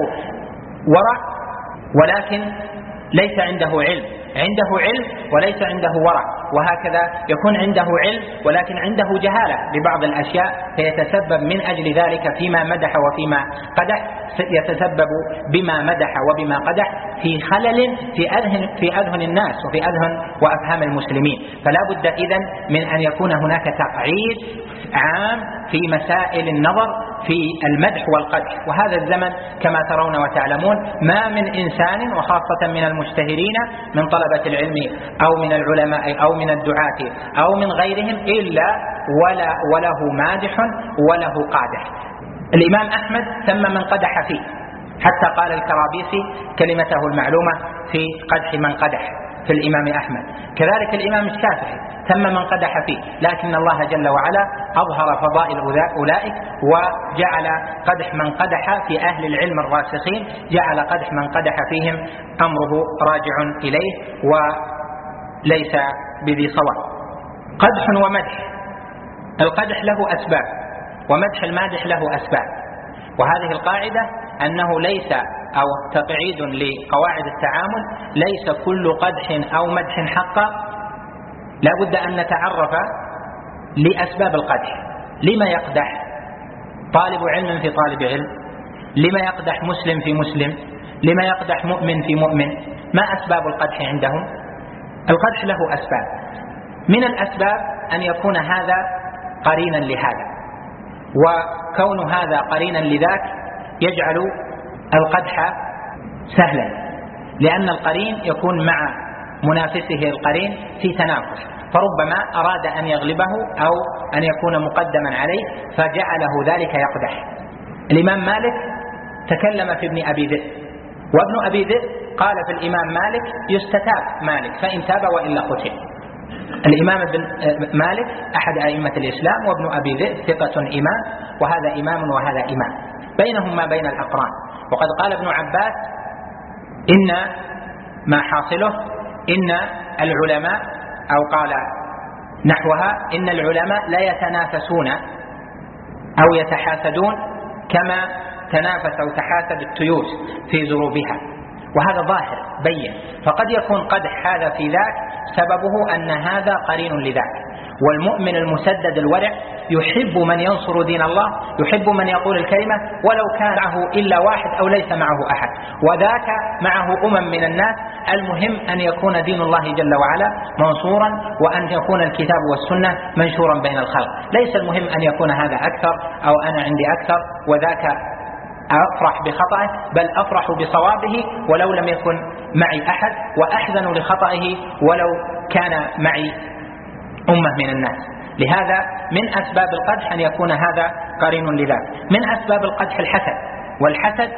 ورع ولكن ليس عنده علم، عنده علم وليس عنده ورع، وهكذا يكون عنده علم ولكن عنده جهالة ببعض الأشياء، فيتسبب من أجل ذلك فيما مدح وفيما قدح، يتسبب بما مدح وبما قدح في خلل في أذهن الناس وفي أذهن وأفهام المسلمين. فلا بد إذن من أن يكون هناك تقعيد عام في مسائل النظر في المدح والقدح. وهذا الزمن كما ترون وتعلمون ما من إنسان وخاصة من المجتهدين من طلبة العلم أو من العلماء أو من الدعاة أو من غيرهم إلا وله مادح وله قادح. الإمام أحمد ثم من قدح فيه، حتى قال الكرابيسي كلمته المعلومة في قدح من قدح في الإمام أحمد. كذلك الإمام الشافعي ثم من قدح فيه، لكن الله جل وعلا أظهر فضائل أولئك وجعل قدح من قدح في أهل العلم الراسخين، جعل قدح من قدح فيهم أمره راجع إليه وليس بذي صواب. قدح ومدح، القدح له أسباب ومدح المادح له أسباب، وهذه القاعدة أنه ليس أو تقعيد لقواعد التعامل، ليس كل قدح أو مدح حقا، لا بد أن نتعرف لأسباب القدح. لما يقدح طالب علم في طالب علم؟ لما يقدح مسلم في مسلم؟ لما يقدح مؤمن في مؤمن؟ ما أسباب القدح عندهم؟ القدح له أسباب، من الأسباب أن يكون هذا قرينا لهذا، وكون هذا قرينا لذاك يجعل القدح سهلا، لأن القرين يكون مع منافسه القرين في تنافس، فربما أراد أن يغلبه أو أن يكون مقدما عليه فجعله ذلك يقدح. الإمام مالك تكلم في ابن أبي ذئب، وابن أبي ذئب قال في الإمام مالك يستتاب مالك فإن تاب وإلا قتل. الإمام ابن مالك أحد أئمة الإسلام، وابن أبي ذئب ثقة إمام، وهذا إمام وهذا إمام، بينهم ما بين الأقران. وقد قال ابن عباس إن ما حاصله إن العلماء، أو قال نحوها، إن العلماء لا يتنافسون أو يتحاسدون كما تنافس أو تحاسد التيوس في زروبها، وهذا ظاهر بين. فقد يكون قدح هذا في ذاك سببه أن هذا قرين لذاك، والمؤمن المسدد الورع يحب من ينصر دين الله، يحب من يقول الكلمة ولو كان معه إلا واحد أو ليس معه أحد، وذاك معه من الناس. المهم أن يكون دين الله جل وعلا منصورا، وأن يكون الكتاب والسنة منشورا بين الخلق. ليس المهم أن يكون هذا أكثر أو أنا عندي أكثر وذاك أفرح بخطأه، بل أفرح بصوابه ولو لم يكن معي أحد، وأحزن لخطئه ولو كان معي أمة من الناس. لهذا من أسباب القدح أن يكون هذا قرين لذاك. من أسباب القدح الحسد، والحسد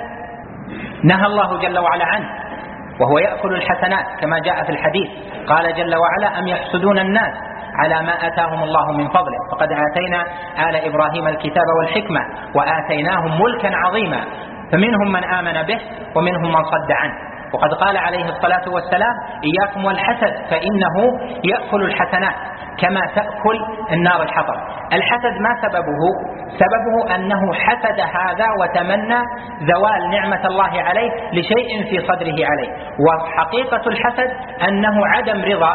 نهى الله جل وعلا عنه، وهو يأكل الحسنات كما جاء في الحديث. قال جل وعلا أم يحسدون الناس على ما آتاهم الله من فضله فقد آتينا آل إبراهيم الكتاب والحكمة وآتيناهم ملكا عظيما فمنهم من آمن به ومنهم من صد عنه. وقد قال عليه الصلاة والسلام إياكم والحسد فإنه يأكل الحسنات كما تأكل النار الحطب. الحسد ما سببه؟ سببه أنه حسد هذا وتمنى زوال نعمة الله عليه لشيء في صدره عليه. وحقيقة الحسد أنه عدم رضا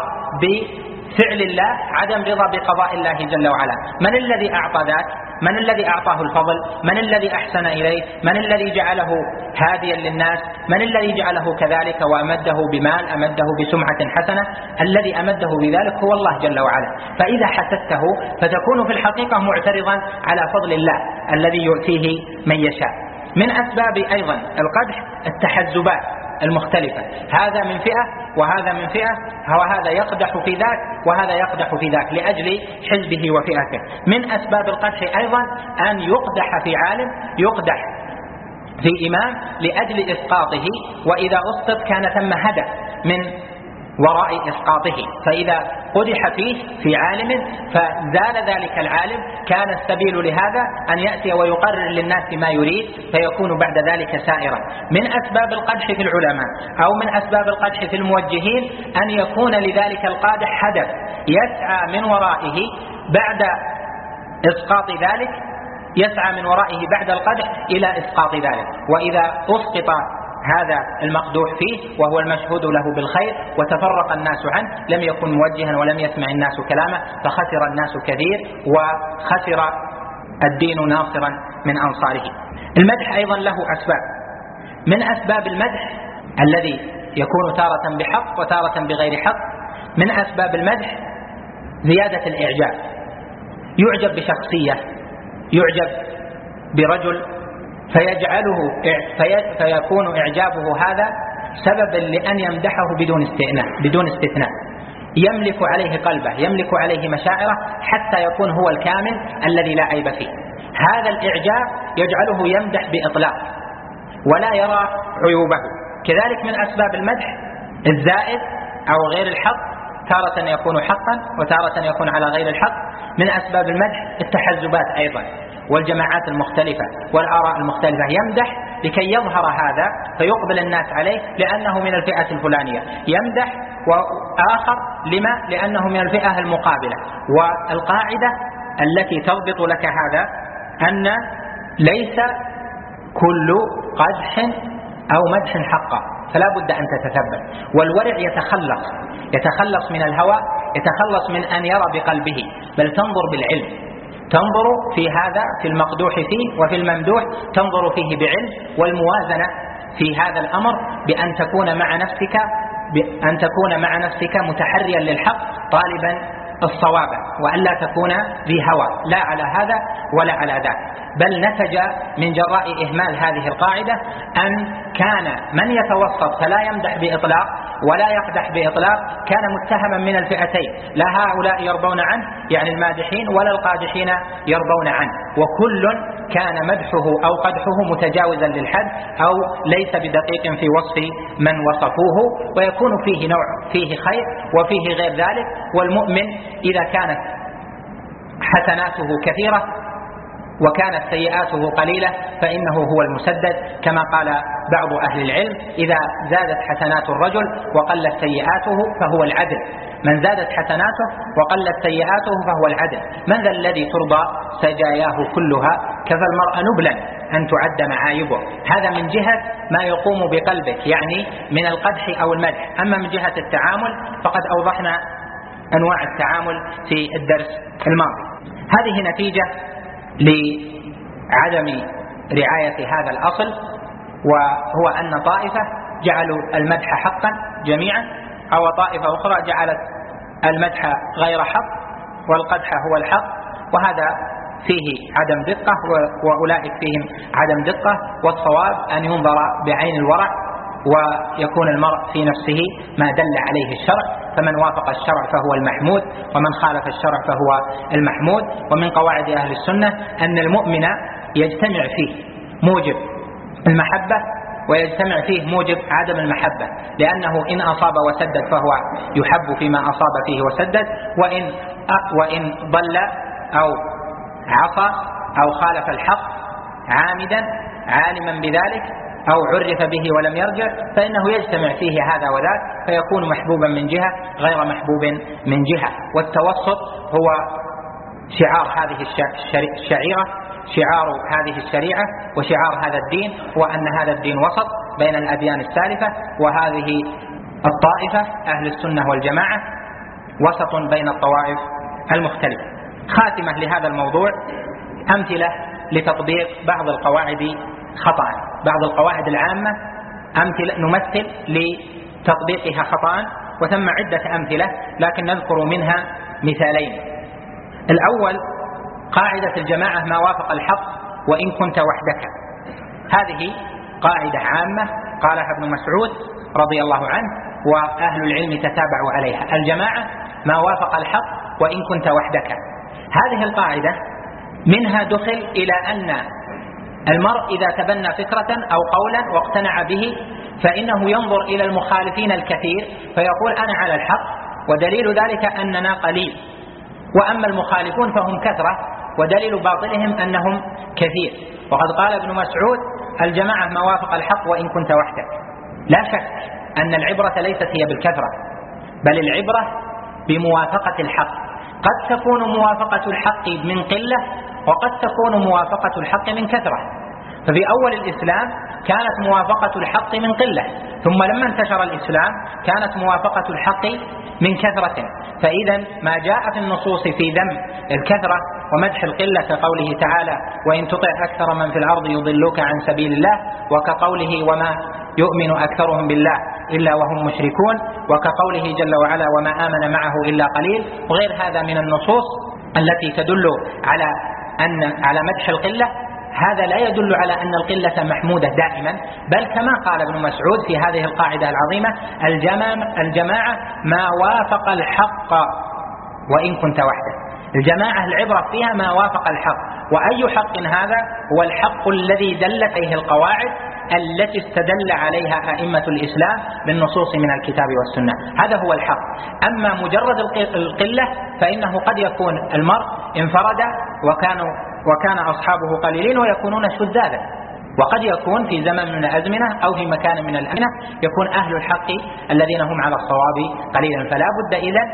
بفعل الله، عدم رضا بقضاء الله جل وعلا. من الذي أعطى ذاك؟ من الذي أعطاه الفضل؟ من الذي أحسن إليه؟ من الذي جعله هاديا للناس؟ من الذي جعله كذلك وأمده بمال، أمده بسمعة حسنة؟ الذي أمده بذلك هو الله جل وعلا. فإذا حسدته فتكون في الحقيقة معترضا على فضل الله الذي يؤتيه من يشاء. من أسباب أيضا القدح التحزبات المختلفة، هذا من فئة وهذا من فئة، وهذا يقدح في ذاك وهذا يقدح في ذاك لأجل حزبه وفئته. من أسباب القدح أيضا أن يقدح في عالم، يقدح في إمام لأجل إسقاطه، وإذا أسقط كان ثم هدف من وراء إسقاطه، فإذا قدح فيه في عالم فزال ذلك العالم كان السبيل لهذا أن يأتي ويقرر للناس ما يريد فيكون بعد ذلك سائرا. من أسباب القدح في العلماء أو من أسباب القدح في الموجهين أن يكون لذلك القادح هدف يسعى من ورائه بعد إسقاط ذلك، يسعى من ورائه بعد القدح إلى إسقاط ذلك. وإذا أسقط هذا المقدوح فيه وهو المشهود له بالخير وتفرق الناس عنه لم يكن موجها ولم يسمع الناس كلامه فخسر الناس كثير وخسر الدين ناصرا من أنصاره. المدح أيضا له أسباب. من أسباب المدح الذي يكون تارة بحق وتارة بغير حق، من أسباب المدح زيادة الإعجاب، يعجب بشخصية، يعجب برجل فيجعله فيكون إعجابه هذا سببا لأن يمدحه بدون استثناء، يملك عليه قلبه، يملك عليه مشاعره حتى يكون هو الكامل الذي لا عيب فيه. هذا الإعجاب يجعله يمدح بإطلاق ولا يرى عيوبه. كذلك من أسباب المدح الزائد أو غير الحق تارة يكون حقا وتارة يكون على غير الحق. من أسباب المدح التحزبات أيضا والجماعات المختلفة والآراء المختلفة، يمدح لكي يظهر هذا فيقبل الناس عليه لأنه من الفئة الفلانية، يمدح وآخر لما؟ لأنه من الفئة المقابلة. والقاعدة التي تضبط لك هذا أن ليس كل قدح أو مدح حقا، فلا بد أن تتثبت. والورع يتخلص من الهوى، يتخلص من أن يرى بقلبه، بل تنظر بالعلم، تنظر في هذا في المقدوح فيه وفي الممدوح، تنظر فيه بعلم. والموازنة في هذا الأمر بأن تكون مع نفسك متحريا للحق طالبا الصواب، وألا تكون ذي هوى لا على هذا ولا على ذاك. بل نتج من جراء إهمال هذه القاعدة أن كان من يتوسط فلا يمدح بإطلاق ولا يقدح بإطلاق كان متهما من الفئتين، لا هؤلاء يرضون عنه يعني المادحين ولا القادحين يرضون عنه، وكل كان مدحه أو قدحه متجاوزا للحد أو ليس بدقيق في وصف من وصفوه، ويكون فيه نوع فيه خير وفيه غير ذلك. والمؤمن إذا كانت حسناته كثيرة وكانت سيئاته قليلة فإنه هو المسدد، كما قال بعض أهل العلم: إذا زادت حسنات الرجل وقلت سيئاته فهو العدل. من زادت حسناته وقلت سيئاته فهو العدل. من ذا الذي ترضى سجاياه كلها، كفى المرء نبلا أن تعد معايبه. هذا من جهة ما يقوم بقلبك، يعني من القدح أو المدح. أما من جهة التعامل فقد أوضحنا أنواع التعامل في الدرس الماضي. هذه نتيجة لعدم رعاية هذا الأصل، وهو أن طائفة جعلوا المدح حقا جميعا، أو طائفة أخرى جعلت المدح غير حق والقدح هو الحق، وهذا فيه عدم دقة وأولئك فيهم عدم دقة. والصواب أن ينظر بعين الورع ويكون المرء في نفسه ما دل عليه الشرع، فمن وافق الشرع فهو المحمود ومن خالف الشرع فهو المحمود. ومن قواعد أهل السنة أن المؤمن يجتمع فيه موجب المحبة ويجتمع فيه موجب عدم المحبة، لأنه إن أصاب وسدد فهو يحب فيما أصاب فيه وسدد، وإن ضل أو عصى أو خالف الحق عامدا عالما بذلك أو عرف به ولم يرجع فإنه يجتمع فيه هذا وذاك، فيكون محبوبا من جهة غير محبوب من جهة. والتوسط هو شعار هذه الشعيرة، شعار هذه الشريعة وشعار هذا الدين، وأن هذا الدين وسط بين الأديان السالفة، وهذه الطائفة أهل السنة والجماعة وسط بين الطوائف المختلفة. خاتمة لهذا الموضوع: أمثلة لتطبيق بعض القواعد خطأ، بعض القواعد العامة أمثلة نمثل لتطبيقها خطأ، وثم عدة أمثلة لكن نذكر منها مثالين. الأول قاعدة الجماعة: ما وافق الحق وإن كنت وحدك. هذه قاعدة عامة قالها ابن مسعود رضي الله عنه، وأهل العلم تتابعوا عليها: الجماعة ما وافق الحق وإن كنت وحدك. هذه القاعدة منها دخل إلى أن المرء إذا تبنى فكرة أو قولا واقتنع به فإنه ينظر إلى المخالفين الكثير فيقول أنا على الحق، ودليل ذلك أننا قليل، وأما المخالفون فهم كثرة، ودليل باطلهم أنهم كثير. وقد قال ابن مسعود: الجماعة ما وافق الحق وإن كنت وحدك. لا شك أن العبرة ليست هي بالكثرة، بل العبرة بموافقة الحق. قد تكون موافقة الحق من قلة، وقد تكون موافقة الحق من كثرة. ففي أول الإسلام كانت موافقة الحق من قلة، ثم لما انتشر الإسلام كانت موافقة الحق من كثرة. فإذا ما جاء في النصوص في ذم الكثرة ومدح القلة كقوله تعالى: وإن تطع أكثر من في الأرض يضلوك عن سبيل الله، وكقوله: وما يؤمن أكثرهم بالله إلا وهم مشركون، وكقوله جل وعلا: وما آمن معه إلا قليل، وغير هذا من النصوص التي تدل على مدح القلة. هذا لا يدل على أن القلة محمودة دائما، بل كما قال ابن مسعود في هذه القاعدة العظيمة: الجماعة ما وافق الحق وإن كنت وحدك. الجماعة العبرة فيها ما وافق الحق. وأي حق هذا؟ هو الحق الذي دلت عليه القواعد التي استدل عليها أئمة الإسلام بالنصوص من الكتاب والسنة. هذا هو الحق. أما مجرد القلة فإنه قد يكون المرء انفرد وكان أصحابه قليلين ويكونون شذاذا، وقد يكون في زمن من الأزمنة أو في مكان من الأزمنة يكون أهل الحق الذين هم على الصواب قليلا. فلا بد إذن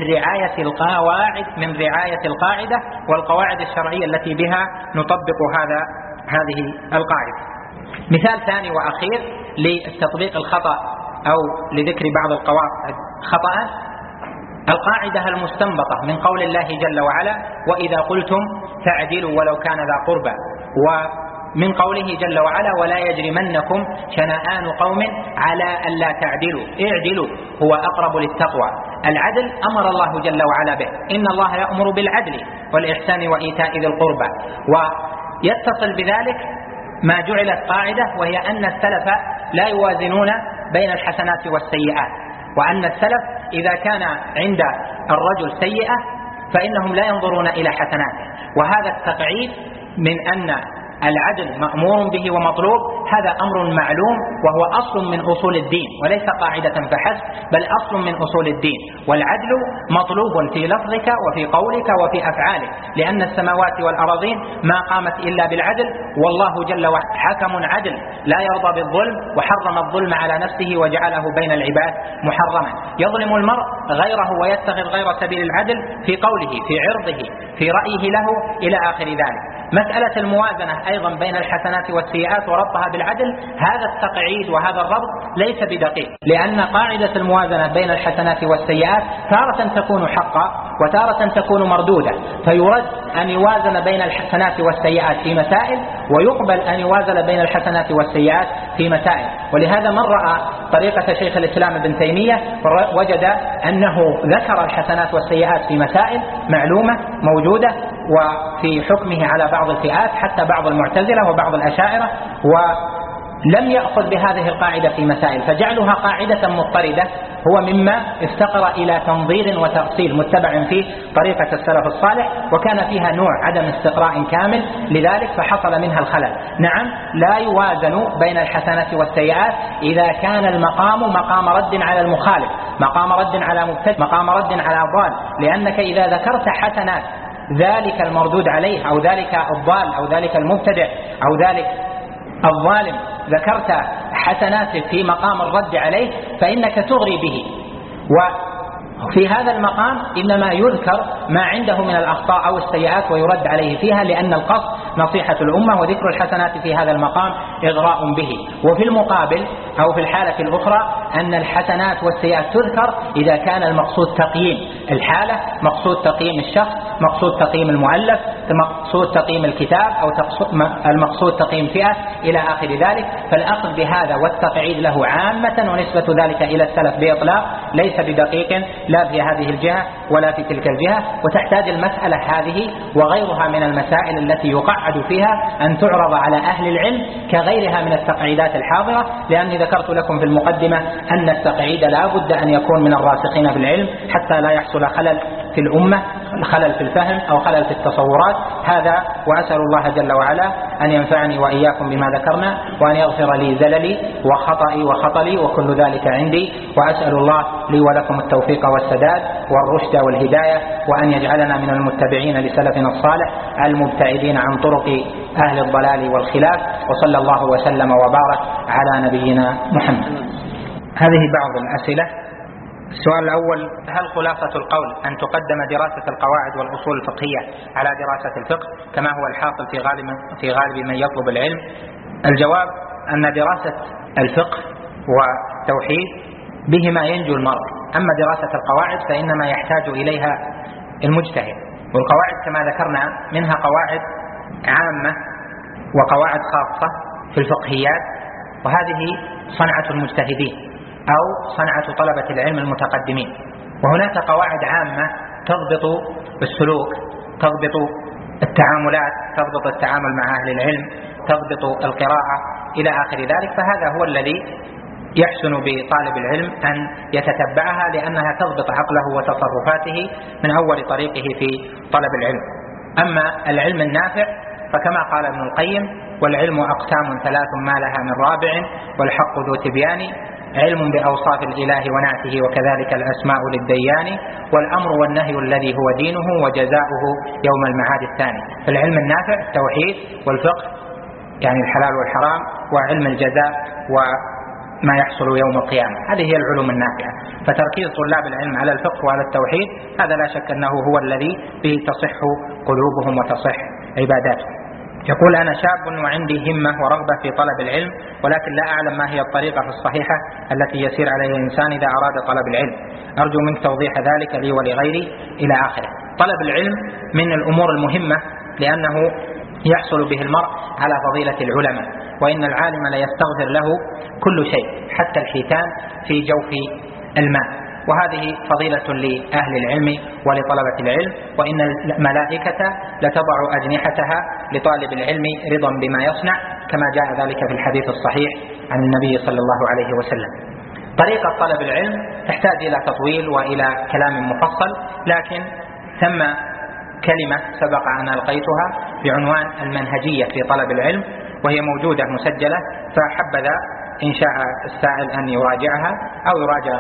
من رعاية القاعدة والقواعد الشرعية التي بها نطبق هذه القاعدة. مثال ثاني وأخير لتطبيق الخطأ أو لذكر بعض القواعد خطأ: القاعدة المستنبطة من قول الله جل وعلا: وإذا قلتم فاعدلوا ولو كان ذا قربى، ومن قوله جل وعلا: ولا يجرمنكم شنآن قوم على ألا تعدلوا اعدلوا هو أقرب للتقوى. العدل أمر الله جل وعلا به، إن الله يأمر بالعدل والإحسان وإيتاء ذي القربى. ويتصل بذلك ما جعلت قاعدة، وهي أن السلف لا يوازنون بين الحسنات والسيئات، وأن السلف إذا كان عند الرجل سيئة فإنهم لا ينظرون إلى حسناته. وهذا التقعيد من أن العدل مأمور به ومطلوب هذا أمر معلوم، وهو أصل من أصول الدين وليس قاعدة فحسب، بل أصل من أصول الدين. والعدل مطلوب في لفظك وفي قولك وفي أفعالك، لأن السماوات والأراضين ما قامت إلا بالعدل، والله جل وعلا حكم عدل لا يرضى بالظلم، وحرم الظلم على نفسه وجعله بين العباد محرما. يظلم المرء غيره ويتخذ غير سبيل العدل في قوله، في عرضه، في رأيه له، إلى آخر ذلك. مسألة الموازنة أيضا بين الحسنات والسيئات وربطها بالعدل، هذا التقعيد وهذا الربط ليس بدقيق، لأن قاعدة الموازنة بين الحسنات والسيئات تارة تكون حقا وتارة تكون مردودة، فيرد أن يوازن بين الحسنات والسيئات في مسائل، ويقبل أن يوازن بين الحسنات والسيئات في مسائل. ولهذا من رأى طريقة شيخ الإسلام ابن تيمية وجد أنه ذكر الحسنات والسيئات في مسائل معلومة موجودة وفي حكمه على بعض الفئات حتى بعض المعتزلة وبعض الأشاعرة، ولم يأخذ بهذه القاعدة في مسائل، فجعلها قاعدة مضطردة هو مما افتقر إلى تنظير وتأصيل متبع فيه طريقة السلف الصالح، وكان فيها نوع عدم استقراء كامل، لذلك فحصل منها الخلل. نعم، لا يوازن بين الحسنات والسيئات إذا كان المقام مقام رد على المخالف، مقام رد على مبتدع، مقام رد على ضال، لأنك إذا ذكرت حسنات ذلك المردود عليه أو ذلك الضال أو ذلك المبتدع أو ذلك الظالم، ذكرت حسناته في مقام الرد عليه فإنك تغري به. وفي هذا المقام إنما يذكر ما عنده من الأخطاء أو السيئات ويرد عليه فيها، لأن القصد نصيحة الأمة، وذكر الحسنات في هذا المقام إغراء به. وفي المقابل أو في الحالة الأخرى أن الحسنات والسيئات تذكر إذا كان المقصود تقييم الحالة، مقصود تقييم الشخص، مقصود تقييم المؤلف، مقصود تقييم الكتاب، أو المقصود تقييم فئة إلى آخر ذلك. فالأخذ بهذا والتقعيد له عامة، ونسبة ذلك إلى السلف بإطلاق ليس بدقيق لا في هذه الجهة ولا في تلك الجهة. وتحتاج المسألة هذه وغيرها من المسائل التي يقعد فيها أن تعرض على أهل العلم كغيرها من التقعيدات الحاضرة، لأني ذكرت لكم في المقدمة أن التقعيد لا بد أن يكون من الراسخين في العلم حتى لا يحصل خلل في الأمة، خلل في الفهم أو خلل في التصورات. هذا وأسأل الله جل وعلا أن ينفعني وإياكم بما ذكرنا، وأن يغفر لي زللي وخطئي وخطلي وكل ذلك عندي، وأسأل الله لي ولكم التوفيق والسداد والرشد والهداية، وأن يجعلنا من المتبعين لسلفنا الصالح المبتعدين عن طرق أهل الضلال والخلاف. وصلى الله وسلم وبارك على نبينا محمد. هذه بعض الأسئلة. السؤال الأول: هل خلاصة القول أن تقدم دراسة القواعد والأصول الفقهية على دراسة الفقه كما هو الحاصل في غالب من يطلب العلم؟ الجواب أن دراسة الفقه والتوحيد بهما ينجو المرء، أما دراسة القواعد فإنما يحتاج إليها المجتهد. والقواعد كما ذكرنا منها قواعد عامة وقواعد خاصة في الفقهيات، وهذه صنعة المجتهدين أو صنعة طلبة العلم المتقدمين. وهناك قواعد عامة تضبط السلوك، تضبط التعاملات، تضبط التعامل مع أهل العلم، تضبط القراءة إلى آخر ذلك. فهذا هو الذي يحسن بطالب العلم أن يتتبعها، لأنها تضبط عقله وتصرفاته من أول طريقه في طلب العلم. أما العلم النافع فكما قال ابن القيم: والعلم أقسام ثلاث ما لها من رابع، والحق ذو تبيان، علم بأوصاف الإله ونعته وكذلك الأسماء للديان، والأمر والنهي الذي هو دينه وجزاؤه يوم المعاد الثاني. فالعلم النافع التوحيد والفقه يعني الحلال والحرام، وعلم الجزاء وما يحصل يوم القيامة، هذه هي العلوم النافعة. فتركيز طلاب العلم على الفقه وعلى التوحيد هذا لا شك أنه هو الذي به تصح قلوبهم وتصح عباداتهم. يقول: أنا شاب وعندي همة ورغبة في طلب العلم، ولكن لا أعلم ما هي الطريقة الصحيحة التي يسير عليها الإنسان إذا أراد طلب العلم. أرجو منك توضيح ذلك لي ولغيري إلى آخره. طلب العلم من الأمور المهمة، لأنه يحصل به المرء على فضيلة العلماء، وإن العالم لا يستغفر له كل شيء حتى الحيتان في جوف الماء، وهذه فضيلة لأهل العلم ولطلبة العلم. وإن الملائكة لتضع أجنحتها لطالب العلم رضا بما يصنع، كما جاء ذلك في الحديث الصحيح عن النبي صلى الله عليه وسلم. طريقة طلب العلم تحتاج إلى تطويل وإلى كلام مفصل، لكن ثم كلمة سبق أن ألقيتها بعنوان المنهجية في طلب العلم، وهي موجودة مسجلة، فحبذا إن شاء السائل أن يراجعها أو يراجع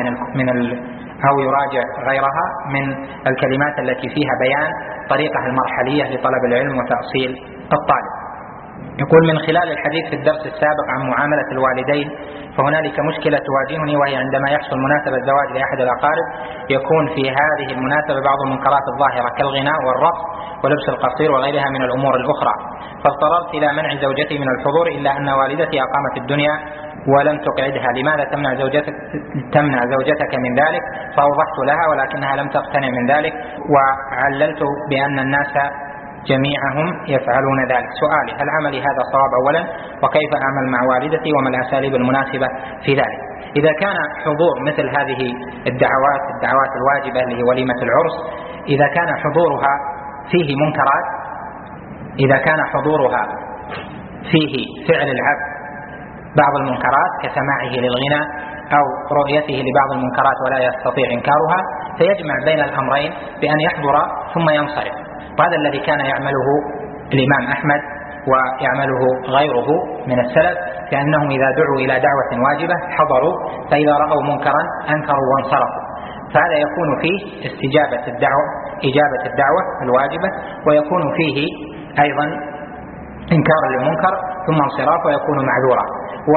غيرها من الكلمات التي فيها بيان طريقة المرحلية لطلب العلم وتأصيل الطالب. يقول: من خلال الحديث في الدرس السابق عن معاملة الوالدين، فهنالك مشكلة تواجهني، وهي عندما يحصل مناسبة زواج لأحد الأقارب يكون في هذه المناسبة بعض المنكرات الظاهرة كالغناء والرقص ولبس القصير وغيرها من الأمور الأخرى، فاضطررت إلى منع زوجتي من الحضور، إلا أن والدتي أقامت الدنيا ولم تقعدها. لماذا تمنع زوجتك من ذلك؟ فأوضحت لها ولكنها لم تقتنع من ذلك، وعللت بأن الناس جميعهم يفعلون ذلك. سؤالي: هل عملي هذا صواب أولا؟ وكيف أعمل مع والدتي؟ وما الأساليب المناسبة في ذلك؟ إذا كان حضور مثل هذه الدعوات الواجبة اللي هي وليمة العرس، إذا كان حضورها فيه منكرات، إذا كان حضورها فيه فعل العبد بعض المنكرات كسماعه للغناء أو رؤيته لبعض المنكرات ولا يستطيع إنكارها، فيجمع بين الأمرين بأن يحضر ثم ينصرف. وهذا الذي كان يعمله الإمام أحمد ويعمله غيره من السلف، لأنهم إذا دعوا إلى دعوة واجبة حضروا، فإذا رأوا منكرا أنكروا وانصرفوا. فهذا يكون فيه إجابة الدعوة الواجبة، ويكون فيه أيضا إنكار للمنكر ثم انصراف، ويكون معذورا.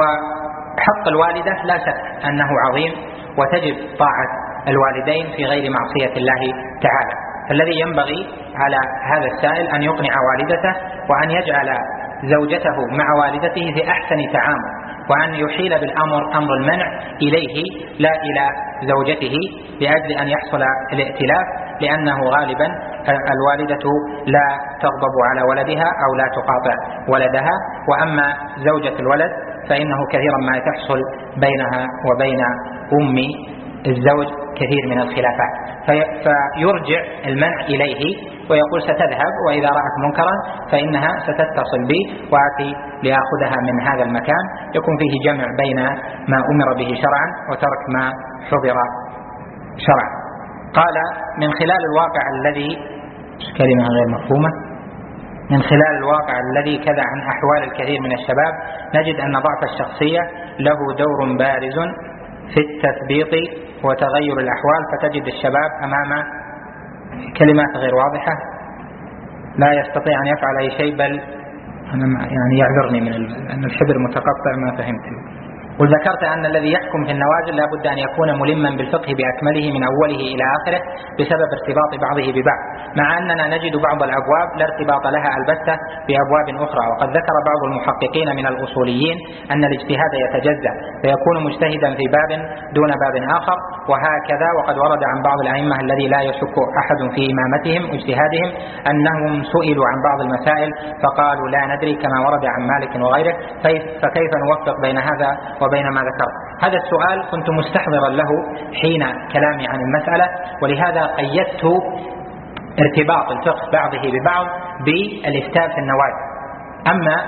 وحق الوالدة لا شك أنه عظيم، وتجب طاعة الوالدين في غير معصية الله تعالى. فالذي ينبغي على هذا السائل أن يقنع والدته، وأن يجعل زوجته مع والدته في أحسن تعامل، وأن يحيل بالأمر أمر المنع إليه لا إلى زوجته، لأجل أن يحصل الائتلاف، لأنه غالبا الوالدة لا تغضب على ولدها أو لا تقاطع ولدها، وأما زوجة الولد فإنه كثيرا ما تحصل بينها وبين أم الزوج كثير من الخلافات، فيرجع المنع إليه ويقول ستذهب، وإذا رأت منكرا فإنها ستتصل بي وآتي لأخذها من هذا المكان. يكون فيه جمع بين ما أمر به شرعا وترك ما حضر شرعا. قال: من خلال الواقع الذي كلمة غير مفهومة من خلال الواقع الذي كذا عن أحوال الكثير من الشباب، نجد أن ضعف الشخصية له دور بارز في التثبيط وتغير الأحوال، فتجد الشباب أمام كلمات غير واضحة لا يستطيع أن يفعل أي شيء، بل يعني يعذرني من أن الحبر متقطع ما فهمت. وذكرت أن الذي يحكم في النوازل لا بد أن يكون ملما بالفقه بأكمله من أوله إلى آخره بسبب ارتباط بعضه ببعض، مع أننا نجد بعض الأبواب لا ارتباط لها البتة بأبواب أخرى. وقد ذكر بعض المحققين من الأصوليين أن الاجتهاد يتجزأ، فيكون مجتهدا في باب دون باب آخر، وهكذا. وقد ورد عن بعض الأئمة الذي لا يشك أحد في إمامتهم واجتهادهم أنهم سئلوا عن بعض المسائل فقالوا لا ندري، كما ورد عن مالك وغيره. فكيف نوفق بين هذا وبين ما ذكر؟ هذا السؤال كنت مستحضرا له حين كلامي عن المسألة، ولهذا قيدت ارتباط الفقه بعضه ببعض بالإفتاء في النوازل. أما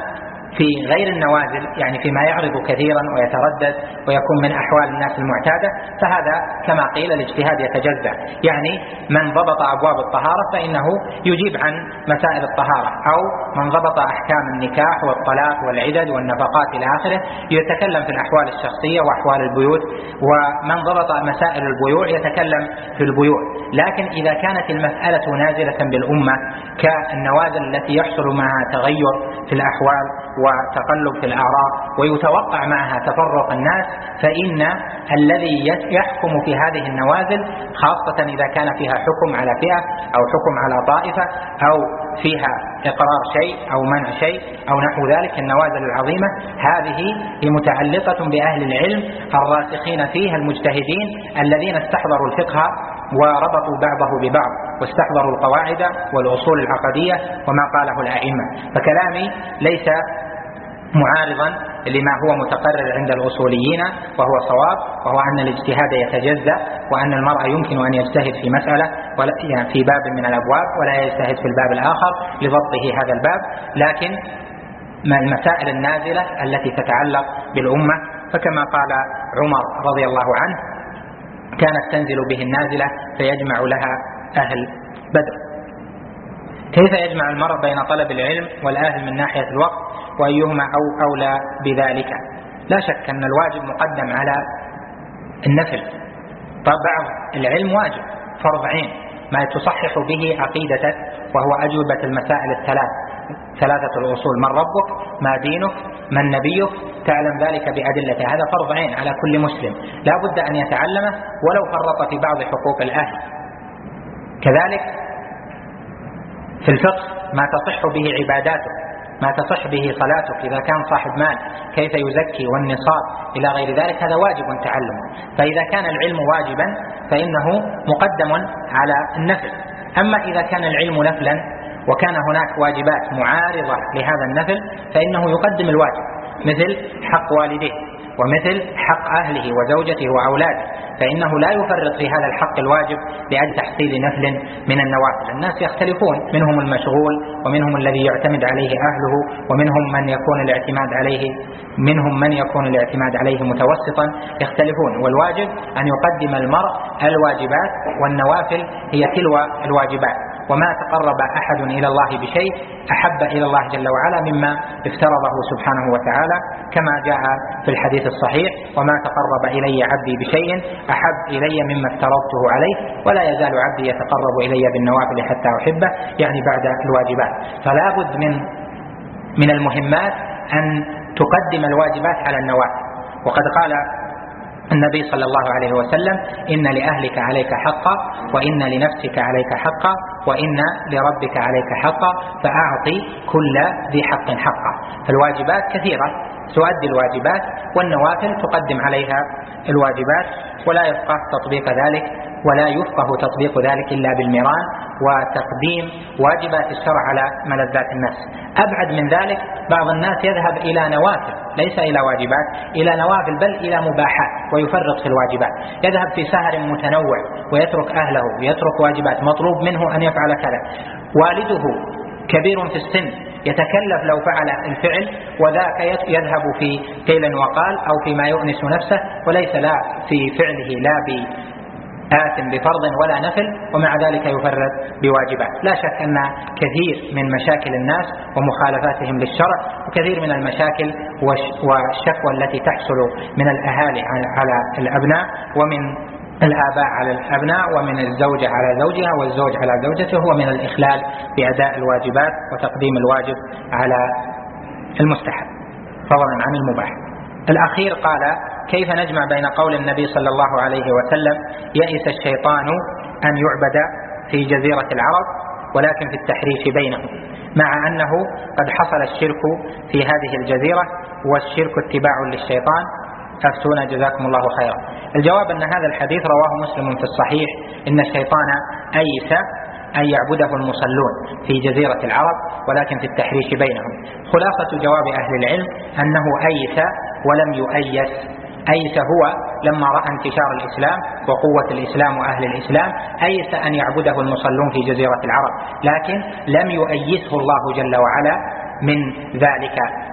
في غير النوازل، يعني فيما يعرض كثيرا ويتردد ويكون من أحوال الناس المعتادة، فهذا كما قيل الاجتهاد يتجزأ. يعني من ضبط أبواب الطهارة فإنه يجيب عن مسائل الطهارة، أو من ضبط أحكام النكاح والطلاق والعدد والنفقات إلى آخره يتكلم في الأحوال الشخصية وأحوال البيوت، ومن ضبط مسائل البيوع يتكلم في البيوع. لكن إذا كانت المسألة نازلة بالأمة كالنوازل التي يحصل معها تغير في الأحوال وتقلب في الآراء ويتوقع معها تفرق الناس، فإن الذي يحكم في هذه النوازل، خاصة إذا كان فيها حكم على فئة أو حكم على طائفة أو فيها إقرار شيء أو منع شيء أو نحو ذلك، النوازل العظيمة هذه متعلقة بأهل العلم الراسخين فيها المجتهدين الذين استحضروا الفقه وربطوا بعضه ببعض واستحضروا القواعد والأصول العقدية وما قاله الأئمة. فكلامي ليس معارضا لما هو متقرر عند الأصوليين وهو صواب، وهو أن الاجتهاد يتجزأ، وأن المرء يمكن أن يجتهد في مسألة في باب من الأبواب ولا يجتهد في الباب الآخر لضبطه هذا الباب. لكن المسائل النازلة التي تتعلق بالأمة، فكما قال عمر رضي الله عنه: كانت تنزل به النازلة فيجمع لها أهل بدر. كيف يجمع المرء بين طلب العلم والأهل من ناحية الوقت، وأيهما أولى بذلك؟ لا شك أن الواجب مقدم على النفل. طبعا العلم واجب فرض عين، ما تصحح به عقيدتك، وهو أجوبة المسائل ثلاثة الأصول: من ربك، ما دينك، من نبيك، تعلم ذلك بأدلته. هذا فرض عين على كل مسلم لا بد أن يتعلمه ولو فرط في بعض حقوق الأهل. كذلك في الفقه ما تصح به عباداته، ما تصح به صلاتك، إذا كان صاحب مال كيف يزكي والنصاب إلى غير ذلك، هذا واجب تعلمه. فإذا كان العلم واجبا فإنه مقدم على النفل. أما إذا كان العلم نفلا وكان هناك واجبات معارضة لهذا النفل فإنه يقدم الواجب، مثل حق والديه ومثل حق أهله وزوجته وأولاده، فإنه لا يفرط في هذا الحق الواجب لأجل تحصيل نفل من النوافل. الناس يختلفون، منهم المشغول ومنهم الذي يعتمد عليه أهله ومنهم من يكون الاعتماد عليه متوسطا، يختلفون. والواجب أن يقدم المرء الواجبات، والنوافل هي تلو الواجبات. وما تقرب أحد إلى الله بشيء أحب إلى الله جل وعلا مما افترضه سبحانه وتعالى، كما جاء في الحديث الصحيح: وما تقرب إلي عبدي بشيء أحب إلي مما افترضته عليه، ولا يزال عبدي يتقرب إلي بالنوافل حتى أحبه، يعني بعد الواجبات. فلا بد من المهمات أن تقدم الواجبات على النوافل. وقد قال النبي صلى الله عليه وسلم: إن لأهلك عليك حقا، وإن لنفسك عليك حقا، وإن لربك عليك حقا، فأعطي كل ذي حق حقا. فالواجبات كثيرة تؤدي الواجبات، والنوافل تقدم عليها الواجبات، ولا يفقه تطبيق ذلك إلا بالمران وتقديم واجبات الشرع على ملذات النفس. أبعد من ذلك بعض الناس يذهب إلى نوافل، ليس إلى واجبات، إلى نوافل بل إلى مباحات، ويفرط في الواجبات. يذهب في سهر متنوع ويترك أهله ويترك واجبات، مطلوب منه أن يفعل كذا. والده كبير في السن يتكلف لو فعل الفعل، وذاك يذهب في قيل وقال أو فيما يؤنس نفسه، وليس لا في فعله لا آثم بفرض ولا نفل، ومع ذلك يفرط بواجبات. لا شك أن كثير من مشاكل الناس ومخالفاتهم للشرع، وكثير من المشاكل والشكوى التي تحصل من الأهالي على الأبناء، ومن الآباء على الأبناء، ومن الزوجة على زوجها والزوج على زوجته، هو من الإخلال بأداء الواجبات وتقديم الواجب على المستحب فضلا عن المباح. الأخير قال: كيف نجمع بين قول النبي صلى الله عليه وسلم: يئس الشيطان أن يعبد في جزيرة العرب ولكن في التحريش بينهم، مع أنه قد حصل الشرك في هذه الجزيرة، والشرك اتباع للشيطان، أفتونا جزاكم الله خيرا. الجواب أن هذا الحديث رواه مسلم في الصحيح: إن الشيطان أيس أن يعبده المصلون في جزيرة العرب ولكن في التحريش بينهم. خلاصة جواب أهل العلم أنه أيس ولم يؤيس. أيس هو لما رأى انتشار الإسلام وقوة الإسلام وأهل الإسلام أيس أن يعبده المصلون في جزيرة العرب، لكن لم يؤيسه الله جل وعلا من ذلك،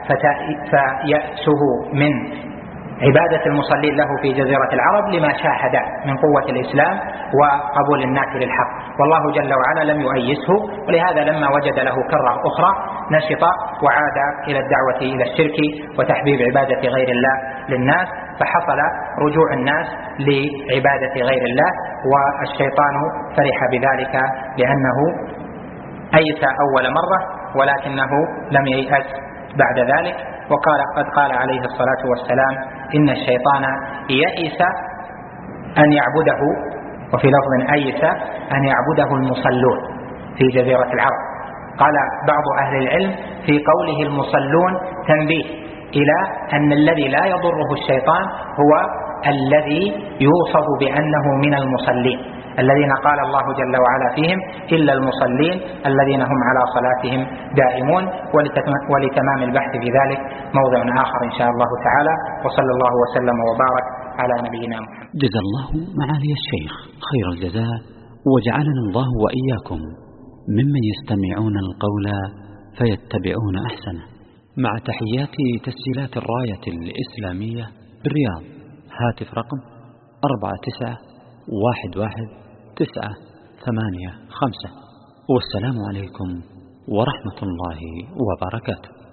فيأسه من عبادة المصلين له في جزيرة العرب لما شاهد من قوة الإسلام وقبول الناس للحق، والله جل وعلا لم يؤيسه، ولهذا لما وجد له كرة أخرى نشط وعاد إلى الدعوة إلى الشرك وتحبيب عبادة غير الله للناس، فحصل رجوع الناس لعبادة غير الله، والشيطان فرح بذلك لأنه أيس أول مرة ولكنه لم ييأس بعد ذلك. قد قال عليه الصلاة والسلام: إن الشيطان يئس أن يعبده، وفي لفظ أيس أن يعبده المصلون في جزيرة العرب. قال بعض أهل العلم في قوله المصلون تنبيه إلى أن الذي لا يضره الشيطان هو الذي يوصف بأنه من المصلين، الذين قال الله جل وعلا فيهم: إلا المصلين الذين هم على صلاتهم دائمون. ولتمام البحث في ذلك موضع آخر إن شاء الله تعالى، وصلى الله وسلم وبارك على نبينا محمد. جزا الله معالي الشيخ خير الجزاء، وجعلنا الله وإياكم ممن يستمعون القول فيتبعون أحسنه. مع تحيات تسجيلات الراية الإسلامية بالرياض، هاتف رقم 49111985. والسلام عليكم ورحمة الله وبركاته.